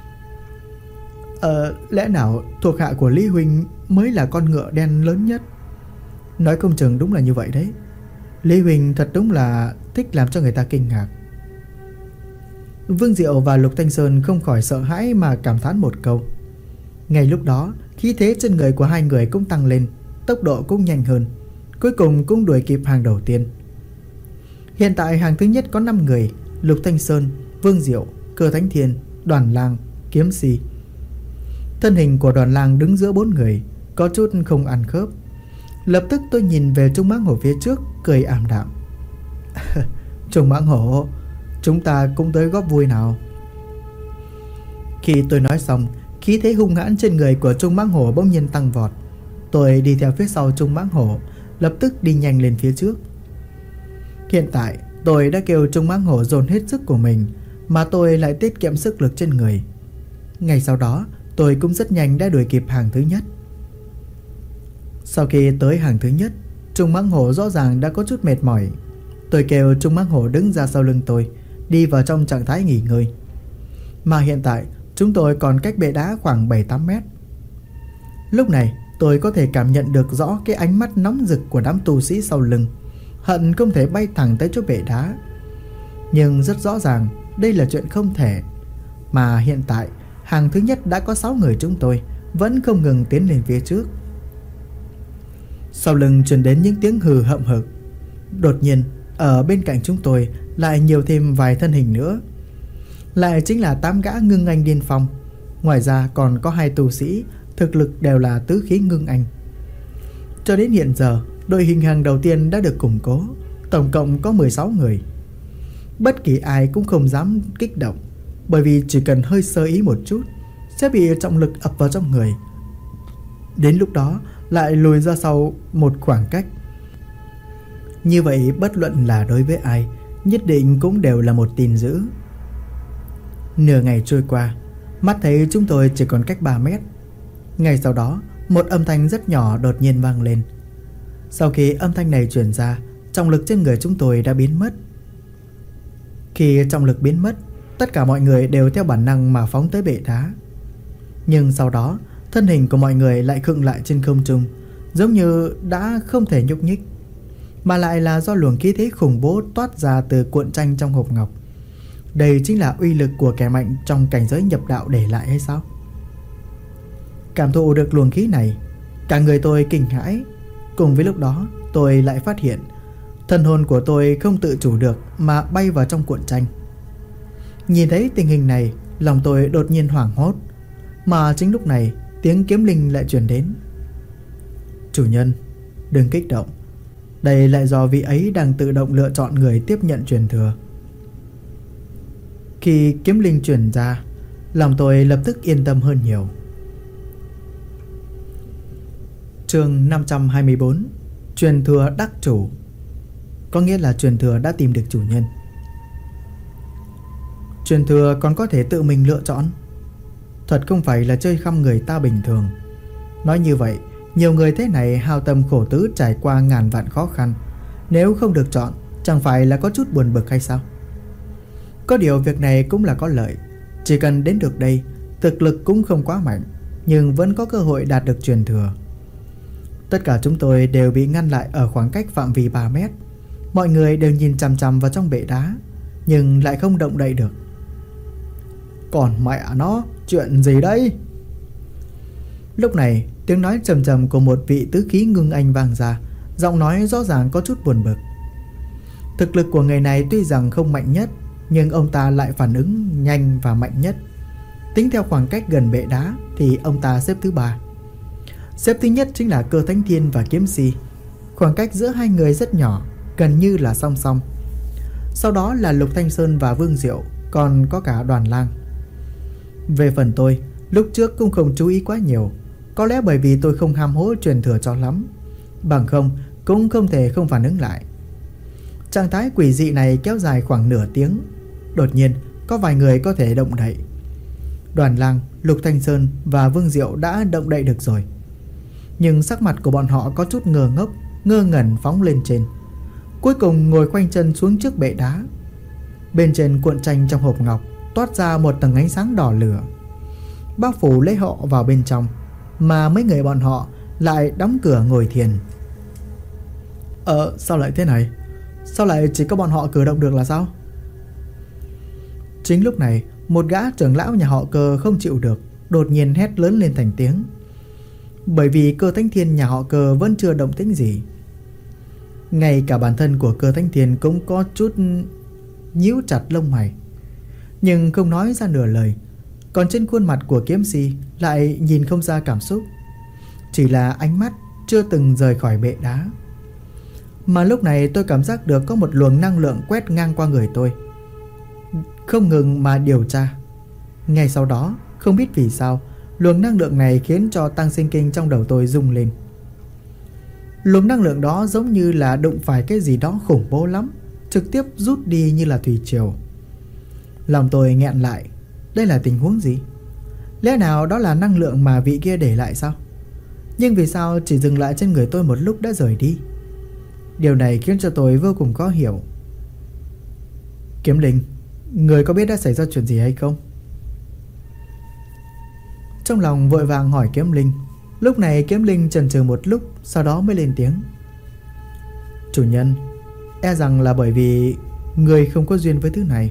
S1: Lẽ nào thuộc hạ của Lý Huynh mới là con ngựa đen lớn nhất? Nói không chừng đúng là như vậy đấy. Lý Huynh thật đúng là thích làm cho người ta kinh ngạc. Vương Diệu và Lục Thanh Sơn không khỏi sợ hãi mà cảm thán một câu. Ngay lúc đó, khí thế trên người của hai người cũng tăng lên, tốc độ cũng nhanh hơn, cuối cùng cũng đuổi kịp hàng đầu tiên. Hiện tại hàng thứ nhất có 5 người: Lục Thanh Sơn, Vương Diệu, Cơ Thánh Thiên, Đoàn Lang, Kiếm Si. Thân hình của Đoàn Lang đứng giữa 4 người, có chút không ăn khớp. Lập tức tôi nhìn về Trung Mãng Hổ phía trước, cười ảm đạm. Trung Mãng Hổ, chúng ta cũng tới góp vui nào. Khi tôi nói xong, khí thế hung hãn trên người của Trung Mãng Hổ bỗng nhiên tăng vọt. Tôi đi theo phía sau Trung Mãng Hổ, lập tức đi nhanh lên phía trước. Hiện tại tôi đã kêu Trung Mãng Hổ dồn hết sức của mình, mà tôi lại tiết kiệm sức lực trên người. Ngay sau đó, tôi cũng rất nhanh đã đuổi kịp hàng thứ nhất. Sau khi tới hàng thứ nhất, Trung Mãng Hổ rõ ràng đã có chút mệt mỏi. Tôi kêu Trung Mãng Hổ đứng ra sau lưng tôi, đi vào trong trạng thái nghỉ ngơi. Mà hiện tại chúng tôi còn cách bệ đá khoảng 7-8 mét. Lúc này tôi có thể cảm nhận được rõ cái ánh mắt nóng rực của đám tu sĩ sau lưng, hận không thể bay thẳng tới chỗ bệ đá. Nhưng rất rõ ràng đây là chuyện không thể. Mà hiện tại hàng thứ nhất đã có 6 người chúng tôi vẫn không ngừng tiến lên phía trước. Sau lưng truyền đến những tiếng hừ hậm hực. Đột nhiên ở bên cạnh chúng tôi lại nhiều thêm vài thân hình nữa. Lại chính là 8 gã ngưng anh điên phong. Ngoài ra còn có 2 tu sĩ, thực lực đều là tứ khí ngưng anh. Cho đến hiện giờ, đội hình hàng đầu tiên đã được củng cố, tổng cộng có 16 người. Bất kỳ ai cũng không dám kích động, bởi vì chỉ cần hơi sơ ý một chút sẽ bị trọng lực ập vào trong người. Đến lúc đó lại lùi ra sau một khoảng cách. Như vậy bất luận là đối với ai, nhất định cũng đều là một tin dữ. Nửa ngày trôi qua, mắt thấy chúng tôi chỉ còn cách 3 mét. Ngay sau đó, một âm thanh rất nhỏ đột nhiên vang lên, Sau khi âm thanh này truyền ra, trọng lực trên người chúng tôi đã biến mất. Khi trọng lực biến mất, tất cả mọi người đều theo bản năng mà phóng tới bệ đá. Nhưng sau đó, thân hình của mọi người lại khựng lại trên không trung, giống như đã không thể nhúc nhích, mà lại là do luồng khí thế khủng bố toát ra từ cuộn tranh trong hộp ngọc. Đây chính là uy lực của kẻ mạnh trong cảnh giới nhập đạo để lại hay sao? Cảm thụ được luồng khí này, cả người tôi kinh hãi. Cùng với lúc đó, tôi lại phát hiện thần hồn của tôi không tự chủ được mà bay vào trong cuộn tranh. Nhìn thấy tình hình này, lòng tôi đột nhiên hoảng hốt. Mà chính lúc này, tiếng kiếm linh lại truyền đến. Chủ nhân, đừng kích động. Đây lại do vị ấy đang tự động lựa chọn người tiếp nhận truyền thừa. Khi kiếm linh truyền ra, lòng tôi lập tức yên tâm hơn nhiều. Chương 524. Truyền thừa đắc chủ. Có nghĩa là truyền thừa đã tìm được chủ nhân. Truyền thừa còn có thể tự mình lựa chọn. Thật không phải là chơi khăm người ta bình thường. Nói như vậy, nhiều người thế này hao tâm khổ tứ trải qua ngàn vạn khó khăn, nếu không được chọn, chẳng phải là có chút buồn bực hay sao? Có điều việc này cũng là có lợi. Chỉ cần đến được đây, thực lực cũng không quá mạnh, nhưng vẫn có cơ hội đạt được truyền thừa. Tất cả chúng tôi đều bị ngăn lại ở khoảng cách phạm vi 3 mét. Mọi người đều nhìn chằm chằm vào trong bệ đá, nhưng lại không động đậy được. Còn mẹ nó, chuyện gì đây? Lúc này, tiếng nói trầm trầm của một vị tứ khí ngưng anh vang ra, giọng nói rõ ràng có chút buồn bực. Thực lực của người này tuy rằng không mạnh nhất, nhưng ông ta lại phản ứng nhanh và mạnh nhất. Tính theo khoảng cách gần bệ đá thì ông ta xếp thứ 3. Xếp thứ nhất chính là Cơ Thánh Thiên và Kiếm Si. Khoảng cách giữa hai người rất nhỏ, gần như là song song. Sau đó là Lục Thanh Sơn và Vương Diệu, còn có cả Đoàn Lang. Về phần tôi, lúc trước cũng không chú ý quá nhiều. Có lẽ bởi vì tôi không ham hố truyền thừa cho lắm, bằng không cũng không thể không phản ứng lại. Trạng thái quỷ dị này kéo dài khoảng nửa tiếng. Đột nhiên có vài người có thể động đậy. Đoàn Lang, Lục Thanh Sơn và Vương Diệu đã động đậy được rồi. Nhưng sắc mặt của bọn họ có chút ngơ ngốc, ngơ ngẩn phóng lên trên. Cuối cùng ngồi khoanh chân xuống trước bệ đá. Bên trên cuộn tranh trong hộp ngọc toát ra một tầng ánh sáng đỏ lửa, bao phủ lấy họ vào bên trong, mà mấy người bọn họ lại đóng cửa ngồi thiền. Sao lại thế này? Sao lại chỉ có bọn họ cử động được là sao? Chính lúc này, một gã trưởng lão nhà họ Cơ không chịu được, đột nhiên hét lớn lên thành tiếng. Bởi vì Cơ Thánh Thiên nhà họ Cơ vẫn chưa động tĩnh gì. Ngay cả bản thân của Cơ Thánh Thiên cũng có chút nhíu chặt lông mày, nhưng không nói ra nửa lời. Còn trên khuôn mặt của Kiếm Si lại nhìn không ra cảm xúc, chỉ là ánh mắt chưa từng rời khỏi bệ đá. Mà lúc này tôi cảm giác được có một luồng năng lượng quét ngang qua người tôi, không ngừng mà điều tra. Ngay sau đó, không biết vì sao, luồng năng lượng này khiến cho tăng sinh kinh trong đầu tôi rung lên. Luồng năng lượng đó giống như là đụng phải cái gì đó khủng bố lắm, trực tiếp rút đi như là thủy triều. Lòng tôi nghẹn lại. Đây là tình huống gì? Lẽ nào đó là năng lượng mà vị kia để lại sao? Nhưng vì sao chỉ dừng lại trên người tôi một lúc đã rời đi? Điều này khiến cho tôi vô cùng khó hiểu. Kiếm Linh, người có biết đã xảy ra chuyện gì hay không? Trong lòng vội vàng hỏi Kiếm Linh. Lúc này Kiếm Linh chần chừ một lúc, sau đó mới lên tiếng. Chủ nhân, e rằng là bởi vì người không có duyên với thứ này.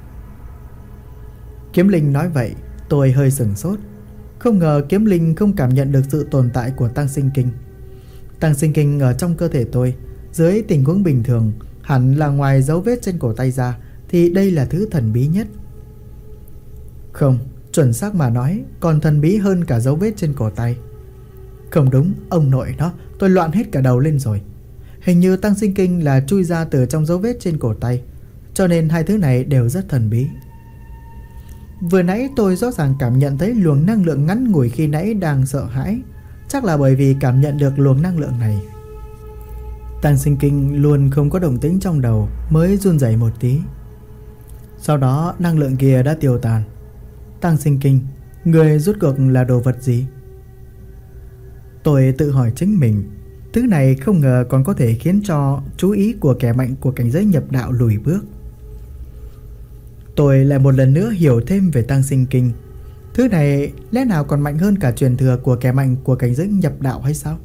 S1: Kiếm Linh nói vậy, tôi hơi sửng sốt. Không ngờ Kiếm Linh không cảm nhận được sự tồn tại của tăng sinh kinh. Tăng sinh kinh ở trong cơ thể tôi, dưới tình huống bình thường, hẳn là ngoài dấu vết trên cổ tay ra thì đây là thứ thần bí nhất. Không, chuẩn xác mà nói, còn thần bí hơn cả dấu vết trên cổ tay. Không đúng, ông nội nó, tôi loạn hết cả đầu lên rồi. Hình như tăng sinh kinh là chui ra từ trong dấu vết trên cổ tay, cho nên hai thứ này đều rất thần bí. Vừa nãy tôi rõ ràng cảm nhận thấy luồng năng lượng ngắn ngủi khi nãy đang sợ hãi. Chắc là bởi vì cảm nhận được luồng năng lượng này. Tăng sinh kinh luôn không có động tĩnh trong đầu, mới run rẩy một tí. Sau đó năng lượng kia đã tiêu tan. Tăng sinh kinh, người rốt cuộc là đồ vật gì? Tôi tự hỏi chính mình. Thứ này không ngờ còn có thể khiến cho chú ý của kẻ mạnh của cảnh giới nhập đạo lùi bước. Tôi lại một lần nữa hiểu thêm về tăng sinh kinh. Thứ này lẽ nào còn mạnh hơn cả truyền thừa của kẻ mạnh của cảnh giới nhập đạo hay sao?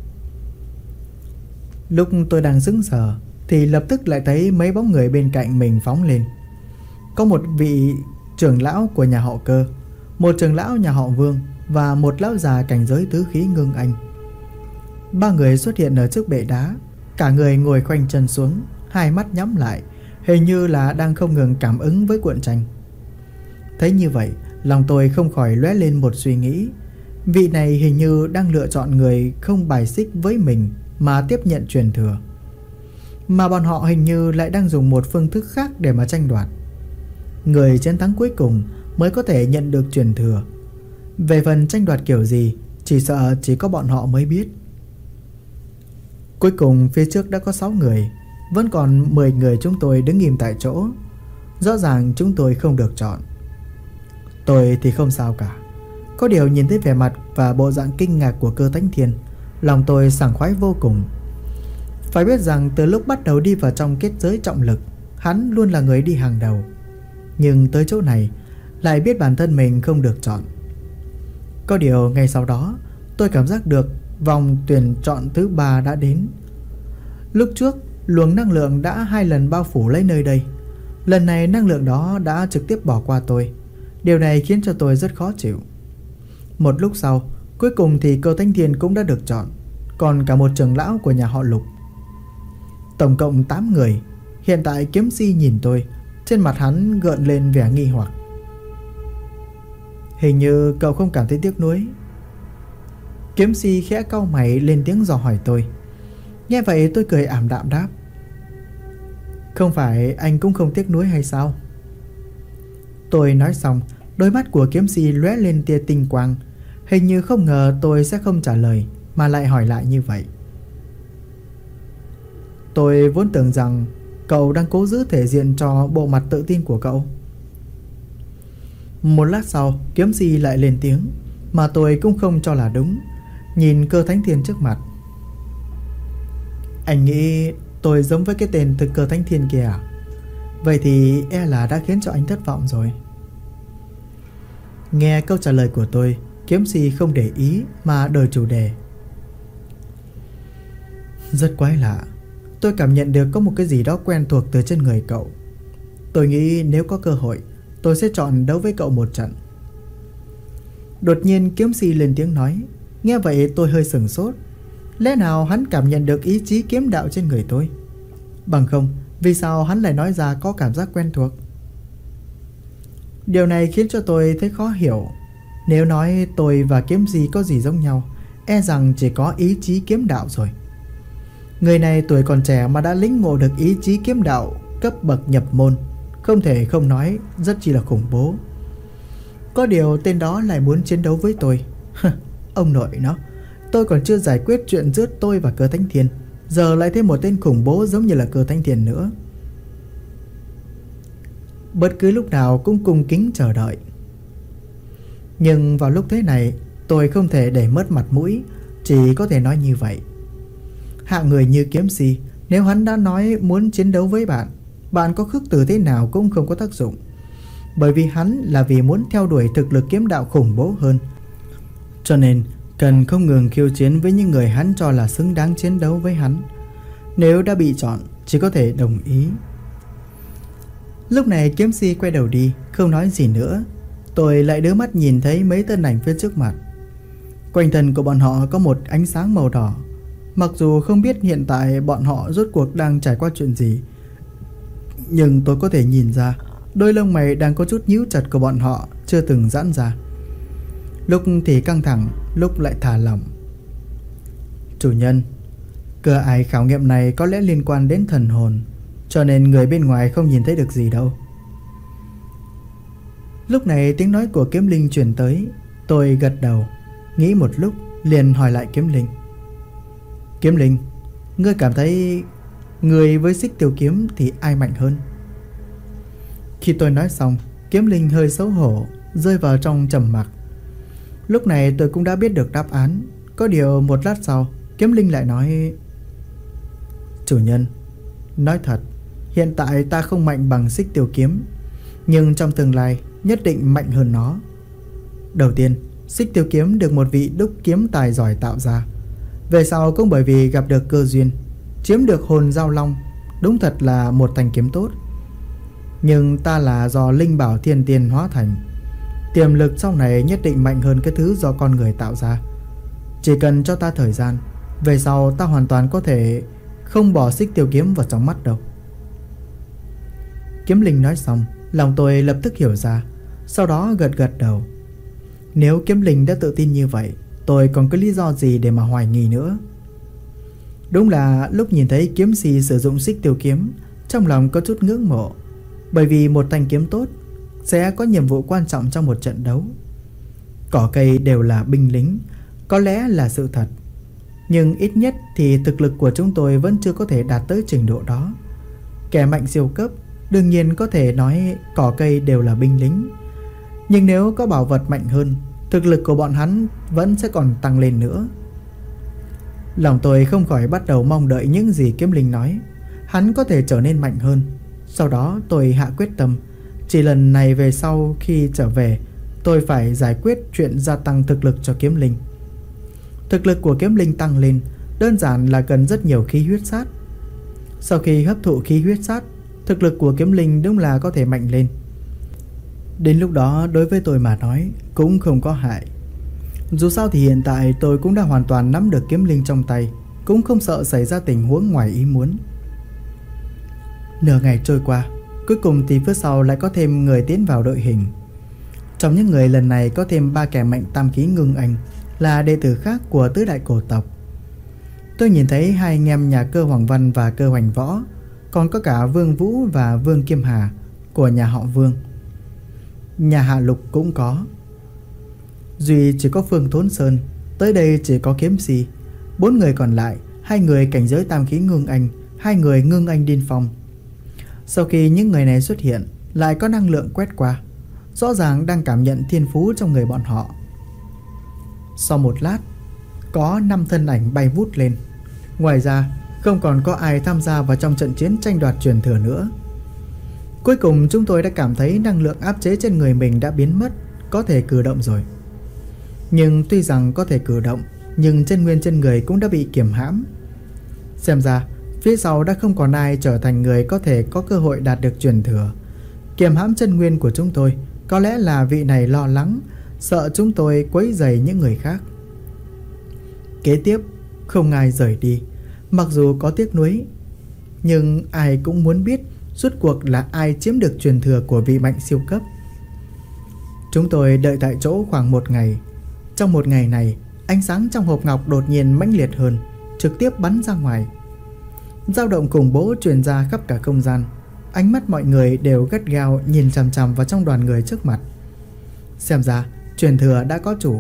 S1: Lúc tôi đang sững sờ thì lập tức lại thấy mấy bóng người bên cạnh mình phóng lên. Có một vị trưởng lão của nhà họ Cơ, một trưởng lão nhà họ Vương và một lão già cảnh giới tứ khí Ngưng Anh. Ba người xuất hiện ở trước bệ đá. Cả người ngồi khoanh chân xuống, hai mắt nhắm lại, hình như là đang không ngừng cảm ứng với cuộn tranh. Thấy như vậy, lòng tôi không khỏi lóe lên một suy nghĩ. Vị này hình như đang lựa chọn người không bài xích với mình mà tiếp nhận truyền thừa, mà bọn họ hình như lại đang dùng một phương thức khác để mà tranh đoạt. Người chiến thắng cuối cùng mới có thể nhận được truyền thừa. Về phần tranh đoạt kiểu gì, chỉ sợ chỉ có bọn họ mới biết. Cuối cùng phía trước đã có 6 người, vẫn còn 10 người chúng tôi đứng im tại chỗ. Rõ ràng chúng tôi không được chọn. Tôi thì không sao cả. Có điều nhìn thấy vẻ mặt và bộ dạng kinh ngạc của Cơ Thánh Thiên, lòng tôi sảng khoái vô cùng. Phải biết rằng từ lúc bắt đầu đi vào trong kết giới trọng lực, hắn luôn là người đi hàng đầu. Nhưng tới chỗ này lại biết bản thân mình không được chọn. Có điều ngay sau đó tôi cảm giác được vòng tuyển chọn thứ 3 đã đến. Lúc trước luồng năng lượng đã 2 lần bao phủ lấy nơi đây. Lần này năng lượng đó đã trực tiếp bỏ qua tôi. Điều này khiến cho tôi rất khó chịu. Một lúc sau, cuối cùng thì Cơ Thánh Thiên cũng đã được chọn, còn cả một trưởng lão của nhà họ Lục. Tổng cộng 8 người. Hiện tại Kiếm Si nhìn tôi, trên mặt hắn gợn lên vẻ nghi hoặc. Hình như cậu không cảm thấy tiếc nuối. Kiếm Si khẽ cau mày lên tiếng dò hỏi tôi. Nghe vậy tôi cười ảm đạm đáp. Không phải anh cũng không tiếc nuối hay sao? Tôi nói xong, đôi mắt của Kiếm Si lóe lên tia tinh quang. Hình như không ngờ tôi sẽ không trả lời, mà lại hỏi lại như vậy. Tôi vốn tưởng rằng cậu đang cố giữ thể diện cho bộ mặt tự tin của cậu. Một lát sau, Kiếm Si lại lên tiếng, mà tôi cũng không cho là đúng. Nhìn Cơ Thánh Thiên trước mặt. Anh nghĩ tôi giống với cái tên thực Cơ Thánh Thiên kia à? Vậy thì e là đã khiến cho anh thất vọng rồi. Nghe câu trả lời của tôi, Kiếm Si không để ý mà đổi chủ đề. Rất quái lạ. Tôi cảm nhận được có một cái gì đó quen thuộc từ trên người cậu. Tôi nghĩ nếu có cơ hội, tôi sẽ chọn đấu với cậu một trận. Đột nhiên Kiếm Si lên tiếng nói. Nghe vậy tôi hơi sửng sốt. Lẽ nào hắn cảm nhận được ý chí kiếm đạo trên người tôi? Bằng không, vì sao hắn lại nói ra có cảm giác quen thuộc? Điều này khiến cho tôi thấy khó hiểu. Nếu nói tôi và Kiếm Si có gì giống nhau, e rằng chỉ có ý chí kiếm đạo rồi. Người này tuổi còn trẻ mà đã lĩnh ngộ được ý chí kiếm đạo cấp bậc nhập môn, không thể không nói rất chi là khủng bố. Có điều tên đó lại muốn chiến đấu với tôi. Ông nội nó, tôi còn chưa giải quyết chuyện giữa tôi và Cơ Thánh Thiên, giờ lại thêm một tên khủng bố giống như là Cơ Thánh Thiên nữa. Bất cứ lúc nào cũng cung kính chờ đợi. Nhưng vào lúc thế này, tôi không thể để mất mặt mũi, chỉ có thể nói như vậy. Hạng người như Kiếm Si, nếu hắn đã nói muốn chiến đấu với bạn, bạn có khước từ thế nào cũng không có tác dụng. Bởi vì hắn là vì muốn theo đuổi thực lực kiếm đạo khủng bố hơn. Cho nên cần không ngừng khiêu chiến với những người hắn cho là xứng đáng chiến đấu với hắn. Nếu đã bị chọn, chỉ có thể đồng ý. Lúc này Kiếm Si quay đầu đi, không nói gì nữa. Tôi lại đưa mắt nhìn thấy mấy thân ảnh phía trước mặt. Quanh thân của bọn họ có một ánh sáng màu đỏ. Mặc dù không biết hiện tại bọn họ rốt cuộc đang trải qua chuyện gì, nhưng tôi có thể nhìn ra đôi lông mày đang có chút nhíu chặt của bọn họ chưa từng giãn ra. Lúc thì căng thẳng, lúc lại thả lỏng. Chủ nhân, cửa ải khảo nghiệm này có lẽ liên quan đến thần hồn, cho nên người bên ngoài không nhìn thấy được gì đâu. Lúc này tiếng nói của Kiếm Linh truyền tới. Tôi gật đầu, nghĩ một lúc liền hỏi lại Kiếm Linh. Kiếm Linh, ngươi cảm thấy người với Xích Tiêu Kiếm thì ai mạnh hơn? Khi tôi nói xong, Kiếm Linh hơi xấu hổ, rơi vào trong trầm mặc. Lúc này tôi cũng đã biết được đáp án. Có điều một lát sau, Kiếm Linh lại nói. Chủ nhân, nói thật, hiện tại ta không mạnh bằng Xích Tiêu Kiếm, nhưng trong tương lai nhất định mạnh hơn nó. Đầu tiên, Xích Tiêu Kiếm được một vị đúc kiếm tài giỏi tạo ra. Về sau cũng bởi vì gặp được cơ duyên, chiếm được hồn Giao Long, đúng thật là một thanh kiếm tốt. Nhưng ta là do linh bảo thiên tiên hóa thành, tiềm lực sau này nhất định mạnh hơn cái thứ do con người tạo ra. Chỉ cần cho ta thời gian, về sau ta hoàn toàn có thể không bỏ Xích Tiêu Kiếm vào trong mắt đâu. Kiếm linh nói xong, lòng tôi lập tức hiểu ra, sau đó gật gật đầu. Nếu kiếm linh đã tự tin như vậy, tôi còn có lý do gì để mà hoài nghi nữa. Đúng là lúc nhìn thấy kiếm si sử dụng Xích Tiêu Kiếm, trong lòng có chút ngưỡng mộ, bởi vì một thanh kiếm tốt sẽ có nhiệm vụ quan trọng trong một trận đấu. Cỏ cây đều là binh lính, có lẽ là sự thật, nhưng ít nhất thì thực lực của chúng tôi vẫn chưa có thể đạt tới trình độ đó. Kẻ mạnh siêu cấp đương nhiên có thể nói cỏ cây đều là binh lính, nhưng nếu có bảo vật mạnh hơn, thực lực của bọn hắn vẫn sẽ còn tăng lên nữa. Lòng tôi không khỏi bắt đầu mong đợi những gì kiếm linh nói, hắn có thể trở nên mạnh hơn. Sau đó tôi hạ quyết tâm, chỉ lần này về sau khi trở về, tôi phải giải quyết chuyện gia tăng thực lực cho kiếm linh. Thực lực của kiếm linh tăng lên đơn giản là cần rất nhiều khí huyết sát. Sau khi hấp thụ khí huyết sát, thực lực của kiếm linh đúng là có thể mạnh lên. Đến lúc đó đối với tôi mà nói cũng không có hại. Dù sao thì hiện tại tôi cũng đã hoàn toàn nắm được kiếm linh trong tay, cũng không sợ xảy ra tình huống ngoài ý muốn. Nửa ngày trôi qua, cuối cùng thì phía sau lại có thêm người tiến vào đội hình. Trong những người lần này có thêm 3 kẻ mạnh tam khí ngưng anh, là đệ tử khác của tứ đại cổ tộc. Tôi nhìn thấy 2 anh em nhà Cơ Hoàng Văn và Cơ Hoành Võ, còn có cả Vương Vũ và Vương Kiêm Hà của nhà họ Vương. Nhà Hạ Lục cũng có. Duy chỉ có Phương Thốn Sơn, tới đây chỉ có kiếm si. 4 người còn lại, 2 người cảnh giới tam khí ngưng anh, 2 người ngưng anh điên phong. Sau khi những người này xuất hiện, lại có năng lượng quét qua, rõ ràng đang cảm nhận thiên phú trong người bọn họ. Sau một lát, có 5 thân ảnh bay vút lên. Ngoài ra, không còn có ai tham gia vào trong trận chiến tranh đoạt truyền thừa nữa. Cuối cùng chúng tôi đã cảm thấy năng lượng áp chế trên người mình đã biến mất, có thể cử động rồi. Nhưng tuy rằng có thể cử động, nhưng chân nguyên trên người cũng đã bị kiềm hãm. Xem ra phía sau đã không còn ai trở thành người có thể có cơ hội đạt được truyền thừa. Kiềm hãm chân nguyên của chúng tôi, có lẽ là vị này lo lắng, sợ chúng tôi quấy rầy những người khác. Kế tiếp, không ai rời đi. Mặc dù có tiếc nuối, nhưng ai cũng muốn biết rốt cuộc là ai chiếm được truyền thừa của vị mạnh siêu cấp. Chúng tôi đợi tại chỗ khoảng 1 ngày. Trong 1 ngày này, ánh sáng trong hộp ngọc đột nhiên mãnh liệt hơn, trực tiếp bắn ra ngoài. Dao động khủng bố truyền ra khắp cả không gian. Ánh mắt mọi người đều gắt gao nhìn chằm chằm vào trong đoàn người trước mặt. Xem ra truyền thừa đã có chủ.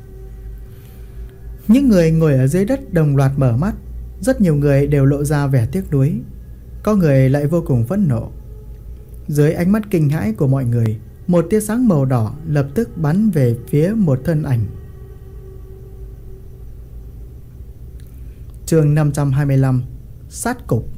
S1: Những người ngồi ở dưới đất đồng loạt mở mắt. Rất nhiều người đều lộ ra vẻ tiếc nuối, có người lại vô cùng phẫn nộ. Dưới ánh mắt kinh hãi của mọi người, một tia sáng màu đỏ lập tức bắn về phía một thân ảnh. Chương 525: Sát cục.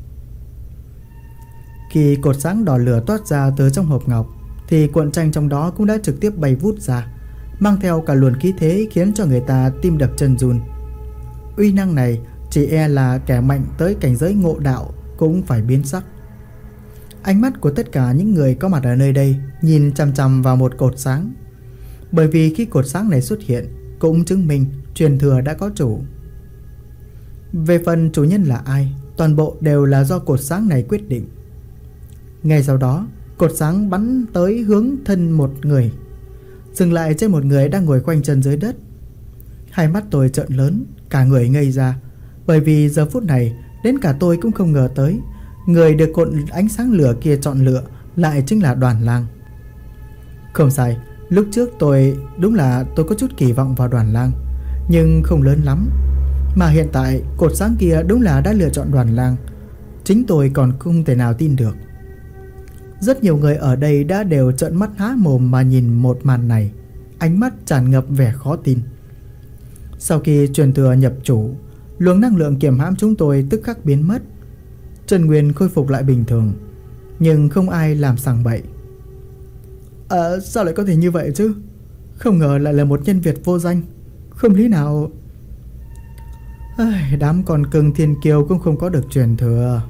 S1: Khi cột sáng đỏ lửa toát ra từ trong hộp ngọc, thì cuộn tranh trong đó cũng đã trực tiếp bay vút ra, mang theo cả luồng khí thế khiến cho người ta tim đập chân run. Uy năng này chỉ e là kẻ mạnh tới cảnh giới ngộ đạo cũng phải biến sắc. Ánh mắt của tất cả những người có mặt ở nơi đây nhìn chằm chằm vào một cột sáng. Bởi vì khi cột sáng này xuất hiện, cũng chứng minh truyền thừa đã có chủ. Về phần chủ nhân là ai, toàn bộ đều là do cột sáng này quyết định. Ngay sau đó, cột sáng bắn tới hướng thân một người, dừng lại trên một người đang ngồi khoanh chân dưới đất. Hai mắt tôi trợn lớn, cả người ngây ra, bởi vì giờ phút này đến cả tôi cũng không ngờ tới, người được cột ánh sáng lửa kia chọn lựa lại chính là Đoàn Lang. Không sai, lúc trước tôi có chút kỳ vọng vào Đoàn Lang, nhưng không lớn lắm. Mà hiện tại cột sáng kia đúng là đã lựa chọn Đoàn Lang, chính tôi còn không thể nào tin được. Rất nhiều người ở đây đã đều trợn mắt há mồm mà nhìn một màn này, ánh mắt tràn ngập vẻ khó tin. Sau khi truyền thừa nhập chủ, Luồng năng lượng kiềm hãm chúng tôi tức khắc biến mất. Chân nguyên khôi phục lại bình thường, nhưng không ai làm sằng bậy. Sao lại có thể như vậy chứ? Không ngờ lại là một nhân Việt vô danh. Không lý nào. Đám con cưng thiên kiêu cũng không có được truyền thừa.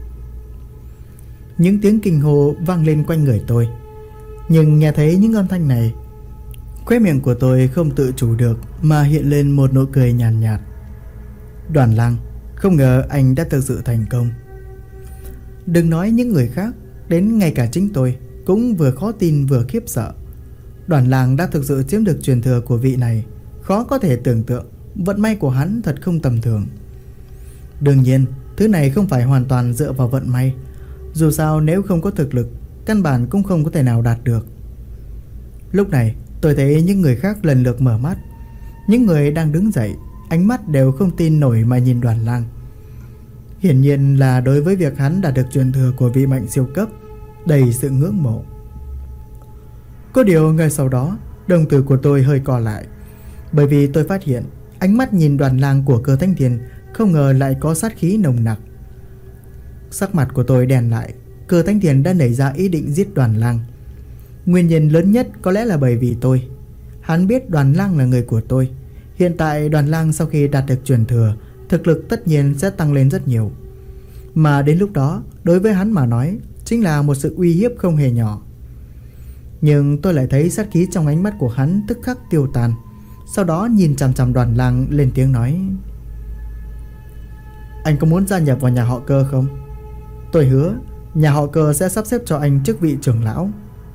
S1: Những tiếng kinh hô vang lên quanh người tôi. Nhưng nghe thấy những âm thanh này, khóe miệng của tôi không tự chủ được mà hiện lên một nụ cười nhàn nhạt. Đoàn Lang, không ngờ anh đã thực sự thành công. Đừng nói những người khác, đến ngay cả chính tôi cũng vừa khó tin vừa khiếp sợ. Đoàn Lang đã thực sự chiếm được truyền thừa của vị này. Khó có thể tưởng tượng, vận may của hắn thật không tầm thường. Đương nhiên, thứ này không phải hoàn toàn dựa vào vận may. Dù sao nếu không có thực lực, căn bản cũng không có thể nào đạt được. Lúc này, tôi thấy những người khác lần lượt mở mắt. Những người đang đứng dậy, ánh mắt đều không tin nổi mà nhìn Đoàn Lang. Hiển nhiên là đối với việc hắn đạt được truyền thừa của vị mạnh siêu cấp, đầy sự ngưỡng mộ. Có điều ngay sau đó, đồng tử của tôi hơi co lại, bởi vì tôi phát hiện ánh mắt nhìn Đoàn Lang của Cơ Thanh Thiên không ngờ lại có sát khí nồng nặc. Sắc mặt của tôi đen lại. Cơ Thanh Thiên đã nảy ra ý định giết Đoàn Lang. Nguyên nhân lớn nhất có lẽ là bởi vì tôi. Hắn biết Đoàn Lang là người của tôi. Hiện tại Đoàn Lang sau khi đạt được truyền thừa, thực lực tất nhiên sẽ tăng lên rất nhiều. Mà đến lúc đó, đối với hắn mà nói, chính là một sự uy hiếp không hề nhỏ. Nhưng tôi lại thấy sát khí trong ánh mắt của hắn tức khắc tiêu tan. Sau đó nhìn chằm chằm Đoàn Lang lên tiếng nói: Anh có muốn gia nhập vào nhà họ Cơ không? Tôi hứa nhà họ Cơ sẽ sắp xếp cho anh chức vị trưởng lão.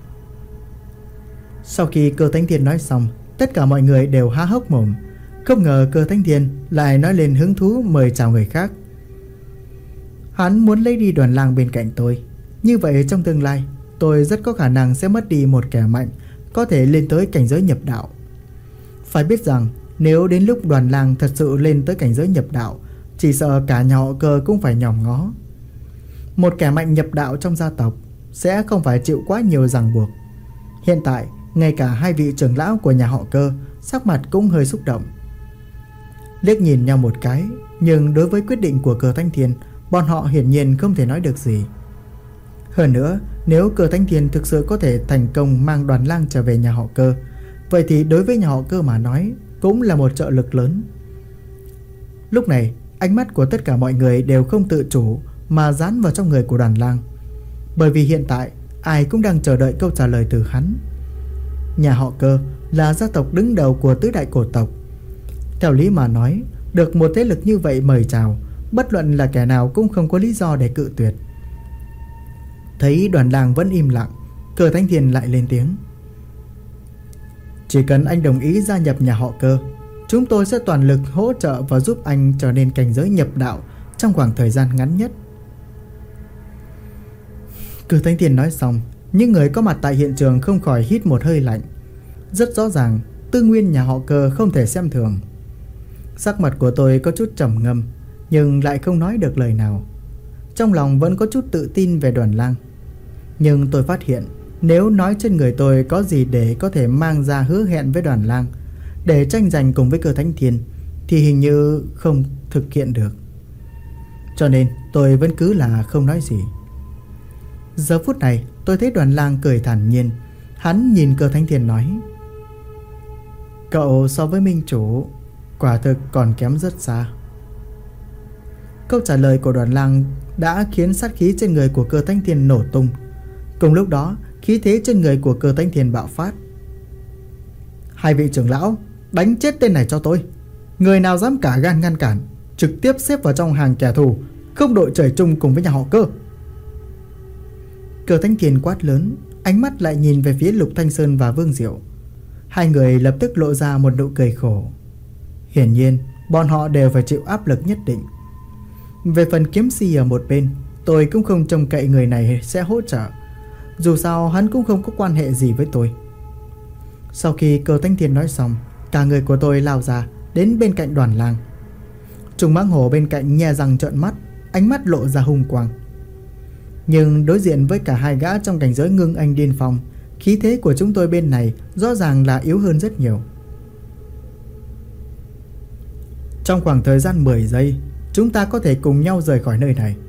S1: Sau khi Cơ Thanh Thiên nói xong, tất cả mọi người đều há hốc mồm. Không ngờ Cơ Thanh Thiên lại nói lên hứng thú mời chào người khác. Hắn muốn lấy đi Đoàn Lang bên cạnh tôi. Như vậy trong tương lai, tôi rất có khả năng sẽ mất đi một kẻ mạnh, có thể lên tới cảnh giới nhập đạo. Phải biết rằng nếu đến lúc Đoàn Lang thật sự lên tới cảnh giới nhập đạo, chỉ sợ cả nhà họ Cơ cũng phải nhòm ngó. Một kẻ mạnh nhập đạo trong gia tộc sẽ không phải chịu quá nhiều ràng buộc. Hiện tại, ngay cả hai vị trưởng lão của nhà họ Cơ sắc mặt cũng hơi xúc động. Liếc nhìn nhau một cái, nhưng đối với quyết định của Cơ Thanh Thiên, bọn họ hiển nhiên không thể nói được gì. Hơn nữa, nếu Cơ Thanh Thiên thực sự có thể thành công mang Đoàn Lang trở về nhà họ Cơ, vậy thì đối với nhà họ Cơ mà nói cũng là một trợ lực lớn. Lúc này, ánh mắt của tất cả mọi người đều không tự chủ mà dán vào trong người của Đoàn Lang, bởi vì hiện tại ai cũng đang chờ đợi câu trả lời từ hắn. Nhà họ Cơ là gia tộc đứng đầu của tứ đại cổ tộc. Theo lý mà nói, được một thế lực như vậy mời chào, bất luận là kẻ nào cũng không có lý do để cự tuyệt. Thấy Đoàn Lang vẫn im lặng, Cơ Thanh Thiên lại lên tiếng: Chỉ cần anh đồng ý gia nhập nhà họ Cơ, chúng tôi sẽ toàn lực hỗ trợ và giúp anh trở nên cảnh giới nhập đạo trong khoảng thời gian ngắn nhất. Cơ Thanh Thiên nói xong, những người có mặt tại hiện trường không khỏi hít một hơi lạnh. Rất rõ ràng, tư nguyên nhà họ Cơ không thể xem thường. Sắc mặt của tôi có chút trầm ngâm, nhưng lại không nói được lời nào. Trong lòng vẫn có chút tự tin về Đoàn Lang. Nhưng tôi phát hiện, nếu nói trên người tôi có gì để có thể mang ra hứa hẹn với Đoàn Lang, để tranh giành cùng với Cơ Thanh Thiên, thì hình như không thực hiện được. Cho nên tôi vẫn cứ là không nói gì. Giờ phút này tôi thấy Đoàn Lang cười thản nhiên. Hắn nhìn Cơ Thanh Thiên nói: Cậu so với minh chủ quả thực còn kém rất xa. Câu trả lời của Đoàn Lang đã khiến sát khí trên người của Cơ Thanh Thiên nổ tung. Cùng lúc đó, khí thế trên người của Cơ Thanh Thiên bạo phát. Hai vị trưởng lão, đánh chết tên này cho tôi. Người nào dám cả gan ngăn cản, trực tiếp xếp vào trong hàng kẻ thù, không đội trời chung cùng với nhà họ Cơ. Cơ Thanh Thiên quát lớn, ánh mắt lại nhìn về phía Lục Thanh Sơn và Vương Diệu. Hai người lập tức lộ ra một nụ cười khổ. Hiển nhiên bọn họ đều phải chịu áp lực nhất định. Về phần Kiếm Si ở một bên, tôi cũng không trông cậy người này sẽ hỗ trợ. Dù sao hắn cũng không có quan hệ gì với tôi. Sau khi Cơ Thanh Thiên nói xong, cả người của tôi lao ra đến bên cạnh Đoàn Lang. Trùng Mãng Hổ bên cạnh nhe răng trợn mắt, ánh mắt lộ ra hung quang. Nhưng đối diện với cả hai gã trong cảnh giới ngưng anh điên phong, khí thế của chúng tôi bên này rõ ràng là yếu hơn rất nhiều. Trong khoảng thời gian 10 giây, chúng ta có thể cùng nhau rời khỏi nơi này.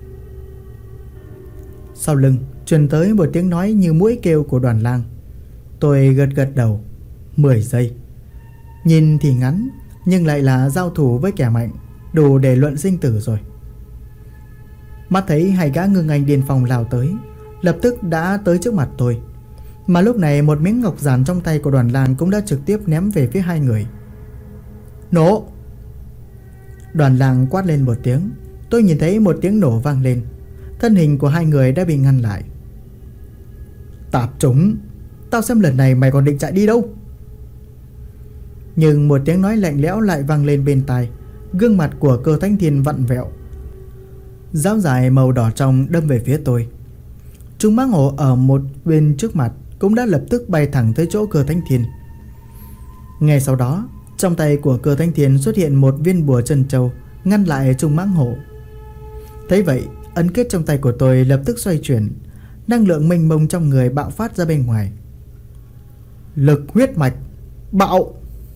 S1: Sau lưng truyền tới một tiếng nói như mũi kêu của Đoàn Lang. Tôi gật gật đầu. 10 giây. Nhìn thì ngắn, nhưng lại là giao thủ với kẻ mạnh, đủ để luận sinh tử rồi. Mắt thấy hai gã ngưng anh điên phong lao tới, lập tức đã tới trước mặt tôi. Mà lúc này một miếng ngọc giản trong tay của Đoàn Lang cũng đã trực tiếp ném về phía hai người. Nổ! Đoàn Lang quát lên một tiếng. Tôi nhìn thấy một tiếng nổ vang lên. Thân hình của hai người đã bị ngăn lại. Tạp chủng! Tao xem lần này mày còn định chạy đi đâu? Nhưng một tiếng nói lạnh lẽo lại vang lên bên tai. Gương mặt của Cơ Thánh Thiên vặn vẹo. Giáo dài màu đỏ trong đâm về phía tôi. Trùng mãng hổ ở một bên trước mặt cũng đã lập tức bay thẳng tới chỗ Cơ Thánh Thiên. Ngay sau đó, trong tay của Cơ Thánh Thiên xuất hiện một viên bùa chân châu ngăn lại trùng mãng hổ. Thấy vậy, ấn kết trong tay của tôi lập tức xoay chuyển. Năng lượng mênh mông trong người bạo phát ra bên ngoài. Lực huyết mạch bạo!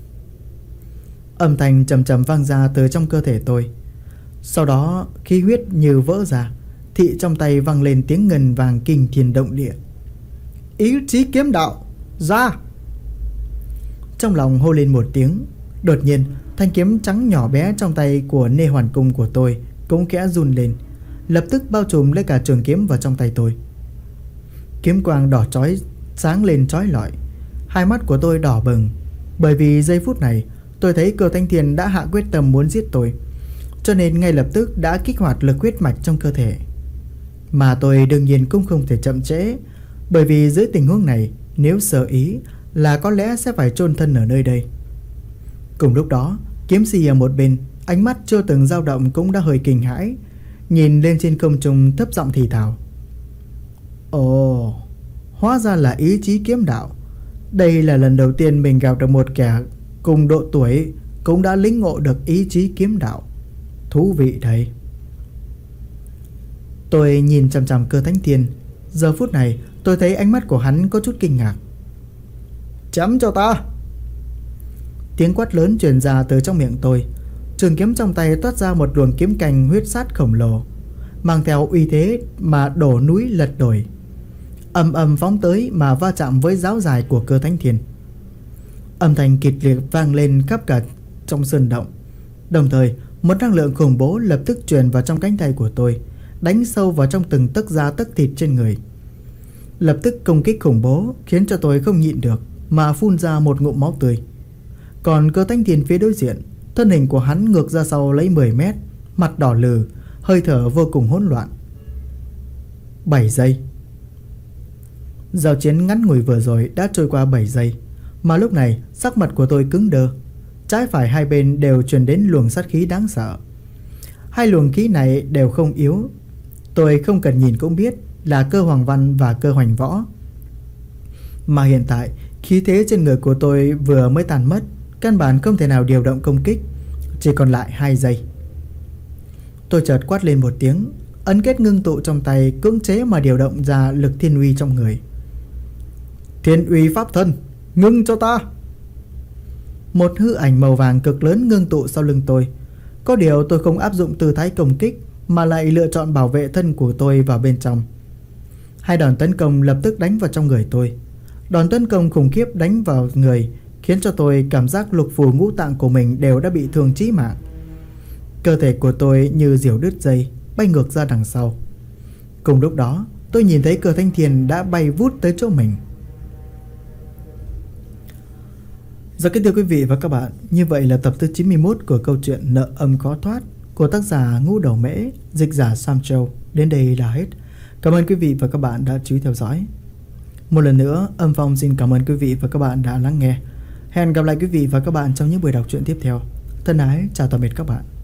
S1: Âm thanh trầm trầm vang ra từ trong cơ thể tôi. Sau đó khí huyết như vỡ ra. Thị trong tay vang lên tiếng ngân vàng kinh thiên động địa. Ý chí kiếm đạo ra! Trong lòng hô lên một tiếng. Đột nhiên thanh kiếm trắng nhỏ bé trong tay của Nê Hoàn Cung của tôi cũng khẽ run lên, lập tức bao trùm lấy cả trường kiếm vào trong tay tôi. Kiếm quang đỏ chói sáng lên chói lọi. Hai mắt của tôi đỏ bừng, bởi vì giây phút này tôi thấy Cơ Thánh Thiên đã hạ quyết tâm muốn giết tôi, cho nên ngay lập tức đã kích hoạt lực huyết mạch trong cơ thể. Mà tôi đương nhiên cũng không thể chậm trễ, bởi vì dưới tình huống này, nếu sơ ý là có lẽ sẽ phải chôn thân ở nơi đây. Cùng lúc đó, kiếm sĩ ở một bên, ánh mắt chưa từng dao động cũng đã hơi kinh hãi, nhìn lên trên không trung thấp giọng thì thào. Ồ, hóa ra là ý chí kiếm đạo. Đây là lần đầu tiên mình gặp được một kẻ cùng độ tuổi cũng đã lĩnh ngộ được ý chí kiếm đạo. Thú vị đấy. Tôi nhìn chằm chằm Cơ Thánh Thiên. Giờ phút này tôi thấy ánh mắt của hắn có chút kinh ngạc. Chấm cho ta! Tiếng quát lớn truyền ra từ trong miệng tôi. Trường kiếm trong tay toát ra một luồng kiếm cành huyết sát khổng lồ, mang theo uy thế mà đổ núi lật đồi, ầm ầm phóng tới mà va chạm với giáo dài của Cơ Thánh Thiên. Âm thanh kịch liệt vang lên khắp cả trong sơn động. Đồng thời một năng lượng khủng bố lập tức truyền vào trong cánh tay của tôi, đánh sâu vào trong từng tấc da tấc thịt trên người. Lập tức công kích khủng bố khiến cho tôi không nhịn được mà phun ra một ngụm máu tươi. Còn Cơ Thánh Thiên phía đối diện, thân hình của hắn ngược ra sau lấy 10 mét, mặt đỏ lừ, hơi thở vô cùng hỗn loạn. 7 giây. Giao chiến ngắn ngủi vừa rồi đã trôi qua 7 giây, mà lúc này sắc mặt của tôi cứng đơ. Trái phải hai bên đều truyền đến luồng sát khí đáng sợ. Hai luồng khí này đều không yếu, tôi không cần nhìn cũng biết là Cơ Hoàng Văn và Cơ Hoành Võ. Mà hiện tại khí thế trên người của tôi vừa mới tàn mất, căn bản không thể nào điều động công kích. Chỉ còn lại 2 giây. Tôi chợt quát lên một tiếng, ấn kết ngưng tụ trong tay, cưỡng chế mà điều động ra lực thiên uy trong người. Thiên uy pháp thân, ngưng cho ta! Một hư ảnh màu vàng cực lớn ngưng tụ sau lưng tôi. Có điều tôi không áp dụng tư thái công kích, mà lại lựa chọn bảo vệ thân của tôi vào bên trong. Hai đòn tấn công lập tức đánh vào trong người tôi. Đòn tấn công khủng khiếp đánh vào người khiến cho tôi cảm giác lục phủ ngũ tạng của mình đều đã bị thương chí mạng. Cơ thể của tôi như diều đứt dây, bay ngược ra đằng sau. Cùng lúc đó, tôi nhìn thấy Cơ Thánh Thiên đã bay vút tới chỗ mình. Dạ kính thưa quý vị và các bạn, như vậy là tập thứ 91 của câu chuyện Nợ Âm Khó Thoát của tác giả Ngũ Đầu Mễ, dịch giả Sam Châu đến đây là hết. Cảm ơn quý vị và các bạn đã chú ý theo dõi. Một lần nữa, Âm Phong xin cảm ơn quý vị và các bạn đã lắng nghe. Hẹn gặp lại quý vị và các bạn trong những buổi đọc truyện tiếp theo. Thân ái, chào tạm biệt các bạn.